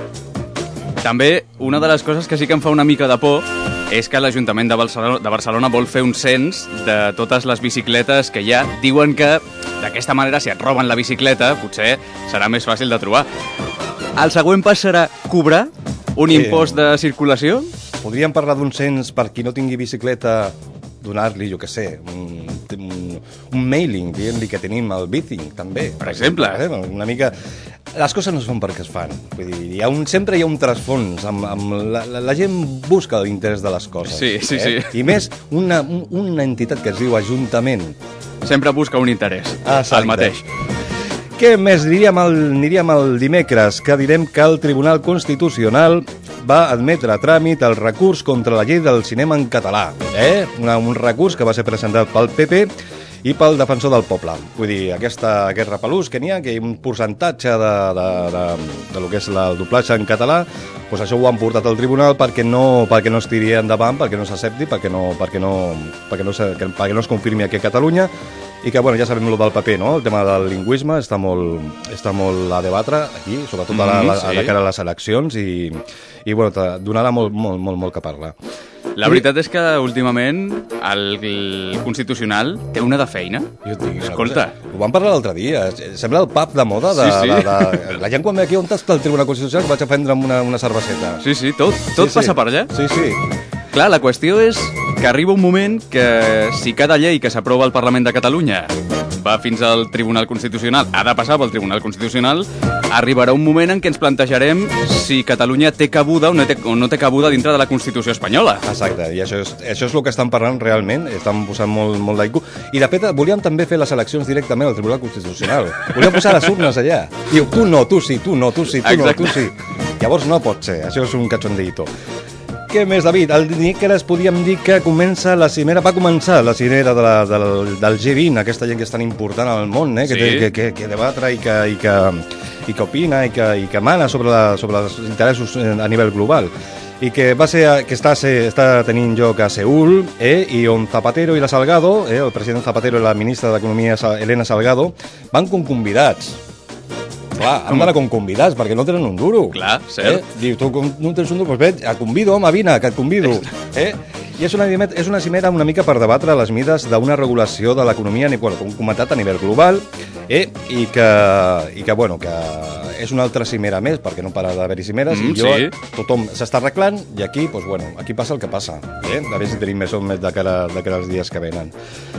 També, una de les coses que sí que em fa una mica de por és que l'Ajuntament de Barcelona, de Barcelona vol fer un cens de totes les bicicletes que hi ha. Diuen que d'aquesta manera, si et roben la bicicleta, potser serà més fàcil de trobar. El següent pas serà cobrar un sí. impost de circulació? Podríem parlar d'un cens per qui no tingui bicicleta, donar-li, jo què sé, un, un, un mailing, dient-li que tenim el Bicing, també. Per exemple. Eh? Una mica... Les coses no es fan perquè es fan. Vull dir, hi ha un, sempre hi ha un trasfons. Amb, amb la, la, la gent busca l'interès de les coses. Sí, sí, eh? sí. I més, una, un, una entitat que es diu Ajuntament. Sempre busca un interès. Exacte. El mateix. Què més diríem el, aniríem el dimecres? Que direm que el Tribunal Constitucional va admetre a tràmit el recurs contra la llei del cinema en català. Eh? Una, un recurs que va ser presentat pel P P i pel defensor del poble. Vull dir, aquesta, aquest repelús que n'hi ha, que hi ha un percentatge de, de, de, de lo que és el doblatge en català, doncs això ho han portat al tribunal perquè no, perquè no es tiri endavant, perquè no s'accepti, perquè no, perquè no, perquè no, perquè no es confirmi aquí a Catalunya, i que, bueno, ja sabem el del paper, no? El tema del lingüisme està molt, està molt a debatre aquí, sobretot a, la, a, a de cara a les eleccions, i, i bueno, donarà molt, molt, molt, molt que parlar. La veritat és que últimament el, el Constitucional té una de feina. Jo et dic, escolta. Ho vam parlar l'altre dia. Sembla el pub de moda. De, sí, sí. De, de, la gent quan ve aquí, on està el Tribunal Constitucional, que vaig a prendre una, una cerveceta. Sí, sí, tot, tot sí, passa sí. per allà. Sí, sí. Clar, la qüestió és que arriba un moment que si cada llei que s'aprova al Parlament de Catalunya va fins al Tribunal Constitucional, ha de passar pel Tribunal Constitucional, arribarà un moment en què ens plantejarem si Catalunya té cabuda o no té, o no té cabuda dintre de la Constitució espanyola. Exacte, i això és, això és el que estan parlant realment, estan posant molt, molt d'aicu. I de fet, volíem també fer les eleccions directament al Tribunal Constitucional. Volíem posar les urnes allà. Diu, tu no, tu sí, tu no, tu sí, tu Exacte. no, tu sí. Llavors no pot ser, això és un cachondeito. Què més, David? El dimecres podíem dir que comença la cimera, va començar la cimera de la, del, del G vint, aquesta gent que és tan important al món, eh? que, sí. té, que, que, que debatre i que, i que, i que opina i que, i que mana sobre, la, sobre els interessos a nivell global. I que, va ser, que està, està tenint lloc a Seül, eh? I on Zapatero i la Salgado, eh? el president Zapatero i la ministra d'Economia Elena Salgado, van com convidats. Clar, han d'anar com convidats, perquè no tenen un duro. Clar, cert. Eh? Diu, tu no tens un duro, doncs bé, et convido, home, vine, que et convido. Eh? I és una, és una cimera una mica per debatre les mides d'una regulació de l'economia, bueno, com comentat, a nivell global, eh? I, que, i que, bueno, que és una altra cimera més, perquè no para d'haver-hi cimeres, mm, i jo, sí. tothom s'està arreglant, i aquí, doncs, bueno, aquí passa el que passa. Eh? A veure si tenim més o més de cara, de cara als dies que venen.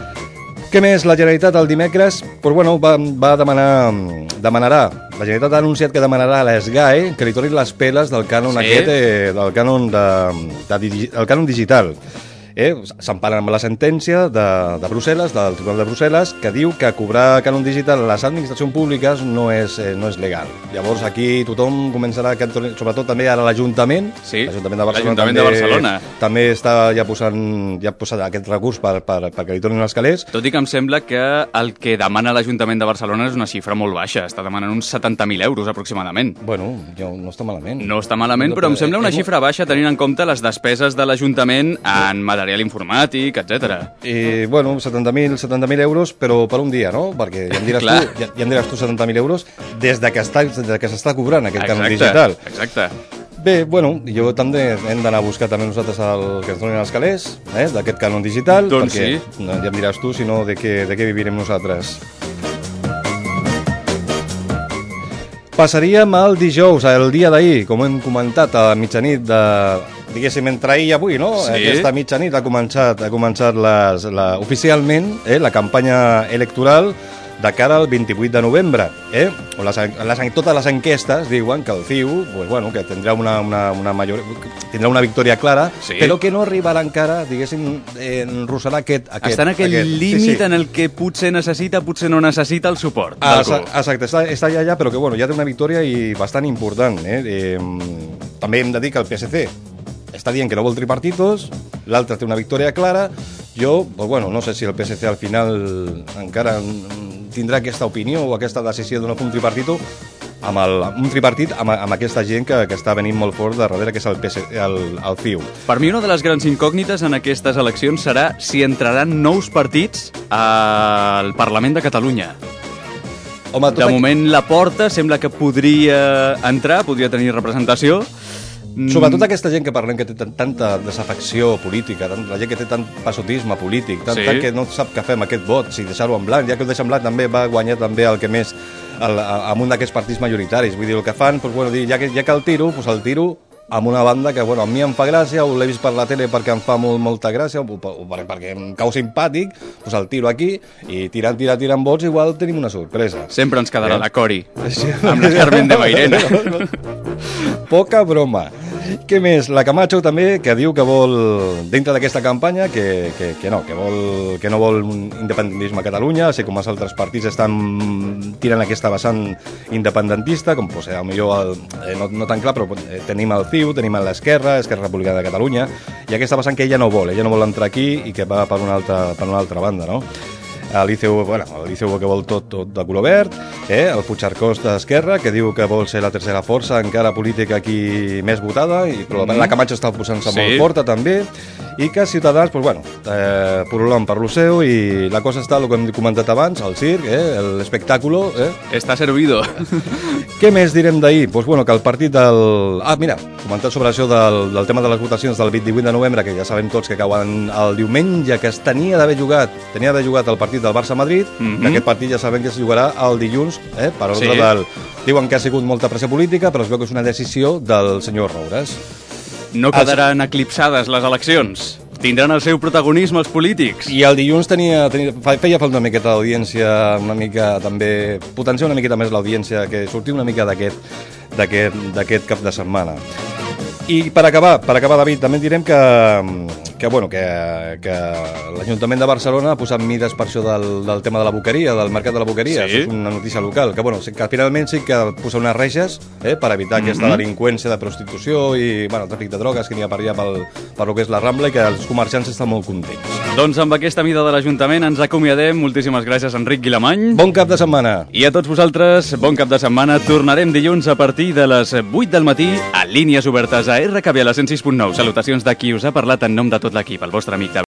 Què més? La Generalitat el dimecres pues, bueno, va, va demanar, demanarà, la Generalitat ha anunciat que demanarà a l'S G A E que li tornin les peles del cànon sí. aquest, eh, del cànon, de, de, de, el cànon digital. Eh, S'emparen amb la sentència de, de Brussel·les, del Tribunal de Brussel·les, que diu que cobrar cànon digital a les administracions públiques no és, eh, no és legal. Llavors aquí tothom començarà, que, sobretot també ara l'Ajuntament, sí, l'Ajuntament de Barcelona, l'Ajuntament també, de Barcelona també està ja posant, ja posat aquest recurs per, per, perquè li tornin els calés. Tot i que em sembla que el que demana l'Ajuntament de Barcelona és una xifra molt baixa, està demanant uns setanta mil euros aproximadament. Bueno, jo, no està malament. No està malament, no, però em sembla una xifra baixa tenint en compte les despeses de l'Ajuntament en material informàtic, etcètera. I, bueno, setanta mil euros, però per un dia, no? Perquè ja em diràs, tu, ja, ja em diràs tu setanta mil euros des de que està, des de que s'està cobrant aquest cànon digital. Exacte. Bé, bueno, jo també hem d'anar a buscar també nosaltres el que ens donin els calés, eh, d'aquest cànon digital, doncs perquè sí. ja em diràs tu, si no, de què, de què vivirem nosaltres. Passaríem al dijous, el dia d'ahir, com hem comentat, a mitjanit de... diguéssim, entre ahir i avui, no? Sí. Aquesta mitjanit ha començat, ha començat les, la, oficialment eh, la campanya electoral de cara al vint-i-vuit de novembre. Eh? Les, les, totes les enquestes diuen que el C I U pues, bueno, que tindrà una, una, una, major, tindrà una victòria clara, sí. però que no arribarà encara, diguéssim, eh, enrosarà aquest, aquest... Està en aquell aquest, límit sí, sí. en el que potser necessita, potser no necessita el suport d'algú. Exacte, està, està allà, allà, però que bueno, ja té una victòria i bastant important. Eh? Eh, també hem de dir que el P S C està dient que no vol tripartitos, l'altre té una victòria clara. Jo, pues bueno, no sé si el P S C al final encara tindrà aquesta opinió o aquesta decisió de no fer un tripartito amb el, un tripartit amb, amb aquesta gent que, que està venint molt fort de darrere, que és el, P S, el, el C I U. Per mi una de les grans incògnites en aquestes eleccions serà si entraran nous partits al Parlament de Catalunya. Home, de moment la Porta sembla que podria entrar, podria tenir representació. Sobretot aquesta gent que parlem que té tanta desafecció política, la gent que té tant passotisme polític, tant, sí. tant que no sap què fer amb aquest vot, si deixar-ho en blanc, ja que el deixar en blanc també va guanyar també el que més el, amb un d'aquests partits majoritaris. Vull dir, el que fan, doncs, bueno, dir, ja, que, ja que el tiro, doncs el tiro amb una banda que, bueno, a mi em fa gràcia, o l'he vist per la tele perquè em fa molt, molta gràcia, o, o, o perquè em cau simpàtic, doncs el tiro aquí, i tirant, tirant, tirant vots, igual tenim una sorpresa. Sempre ens quedarà eh? la Cori, sí. amb la Carmen de Mairena. Poca broma. Què més? La Camacho també, que diu que vol, dintre d'aquesta campanya, que, que, que no, que, vol, que no vol un independentisme a Catalunya, així com els altres partits estan tirant aquesta vessant independentista, com pot ser, millor eh, no, no tan clar, però eh, tenim el C I U, tenim l'Esquerra, Esquerra Republicana de Catalunya, i aquesta vessant que ella no vol, ella no vol entrar aquí i que va per una altra, per una altra banda, no? L'I C U, bueno, l'I C U que vol tot, tot de color verd, eh? El Puigcercós d'Esquerra, que diu que vol ser la tercera força encara política aquí més votada, i, però mm. la Camacho està posant-se sí. molt forta també, i que Ciutadans, pues, bueno, eh, purulón per lo seu, i la cosa està, el que hem comentat abans, el circ, eh? l'espectàculo... Eh? Està servido. Què més direm d'ahir? Pues, bueno, que el partit del... Ah, mira, comentat sobre això del, del tema de les votacions del vint-i-vuit de novembre, que ja sabem tots que cauen el diumenge, que es tenia d'haver jugat, tenia d'haver jugat el partit del Barça-Madrid, mm-hmm. que aquest partit ja sabem que es jugarà el dilluns, eh, per ordre sí. del... Diuen que ha sigut molta pressió política, però es veu que és una decisió del senyor Roures. No quedaran es... eclipsades les eleccions. Tindran el seu protagonisme els polítics. I el dilluns tenia, tenia, feia falta una miqueta d'audiència, una mica també... potenciar una miqueta més l'audiència, que sortir una mica d'aquest d'aquest cap de setmana. I per acabar, per acabar, David, també direm que, que, bueno, que, que l'Ajuntament de Barcelona ha posat mides per això del, del tema de la boqueria, del mercat de la boqueria. Sí. Això és una notícia local, que, bueno, que finalment sí que posa unes reixes eh, per evitar mm-hmm. aquesta delinqüència de prostitució i bueno, tràfic de drogues que n'hi ha per allà pel, per lo que és la Rambla, i que els comerciants estan molt contents. Doncs amb aquesta mida de l'Ajuntament ens acomiadem. Moltíssimes gràcies, Enric Guilamany. Bon cap de setmana. I a tots vosaltres, bon cap de setmana. Tornarem dilluns a partir de les vuit del matí a Línies Obertes a R K B a la cent sis punt nou. Salutacions de qui us ha parlat en nom de tot l'equip, el vostre amic David.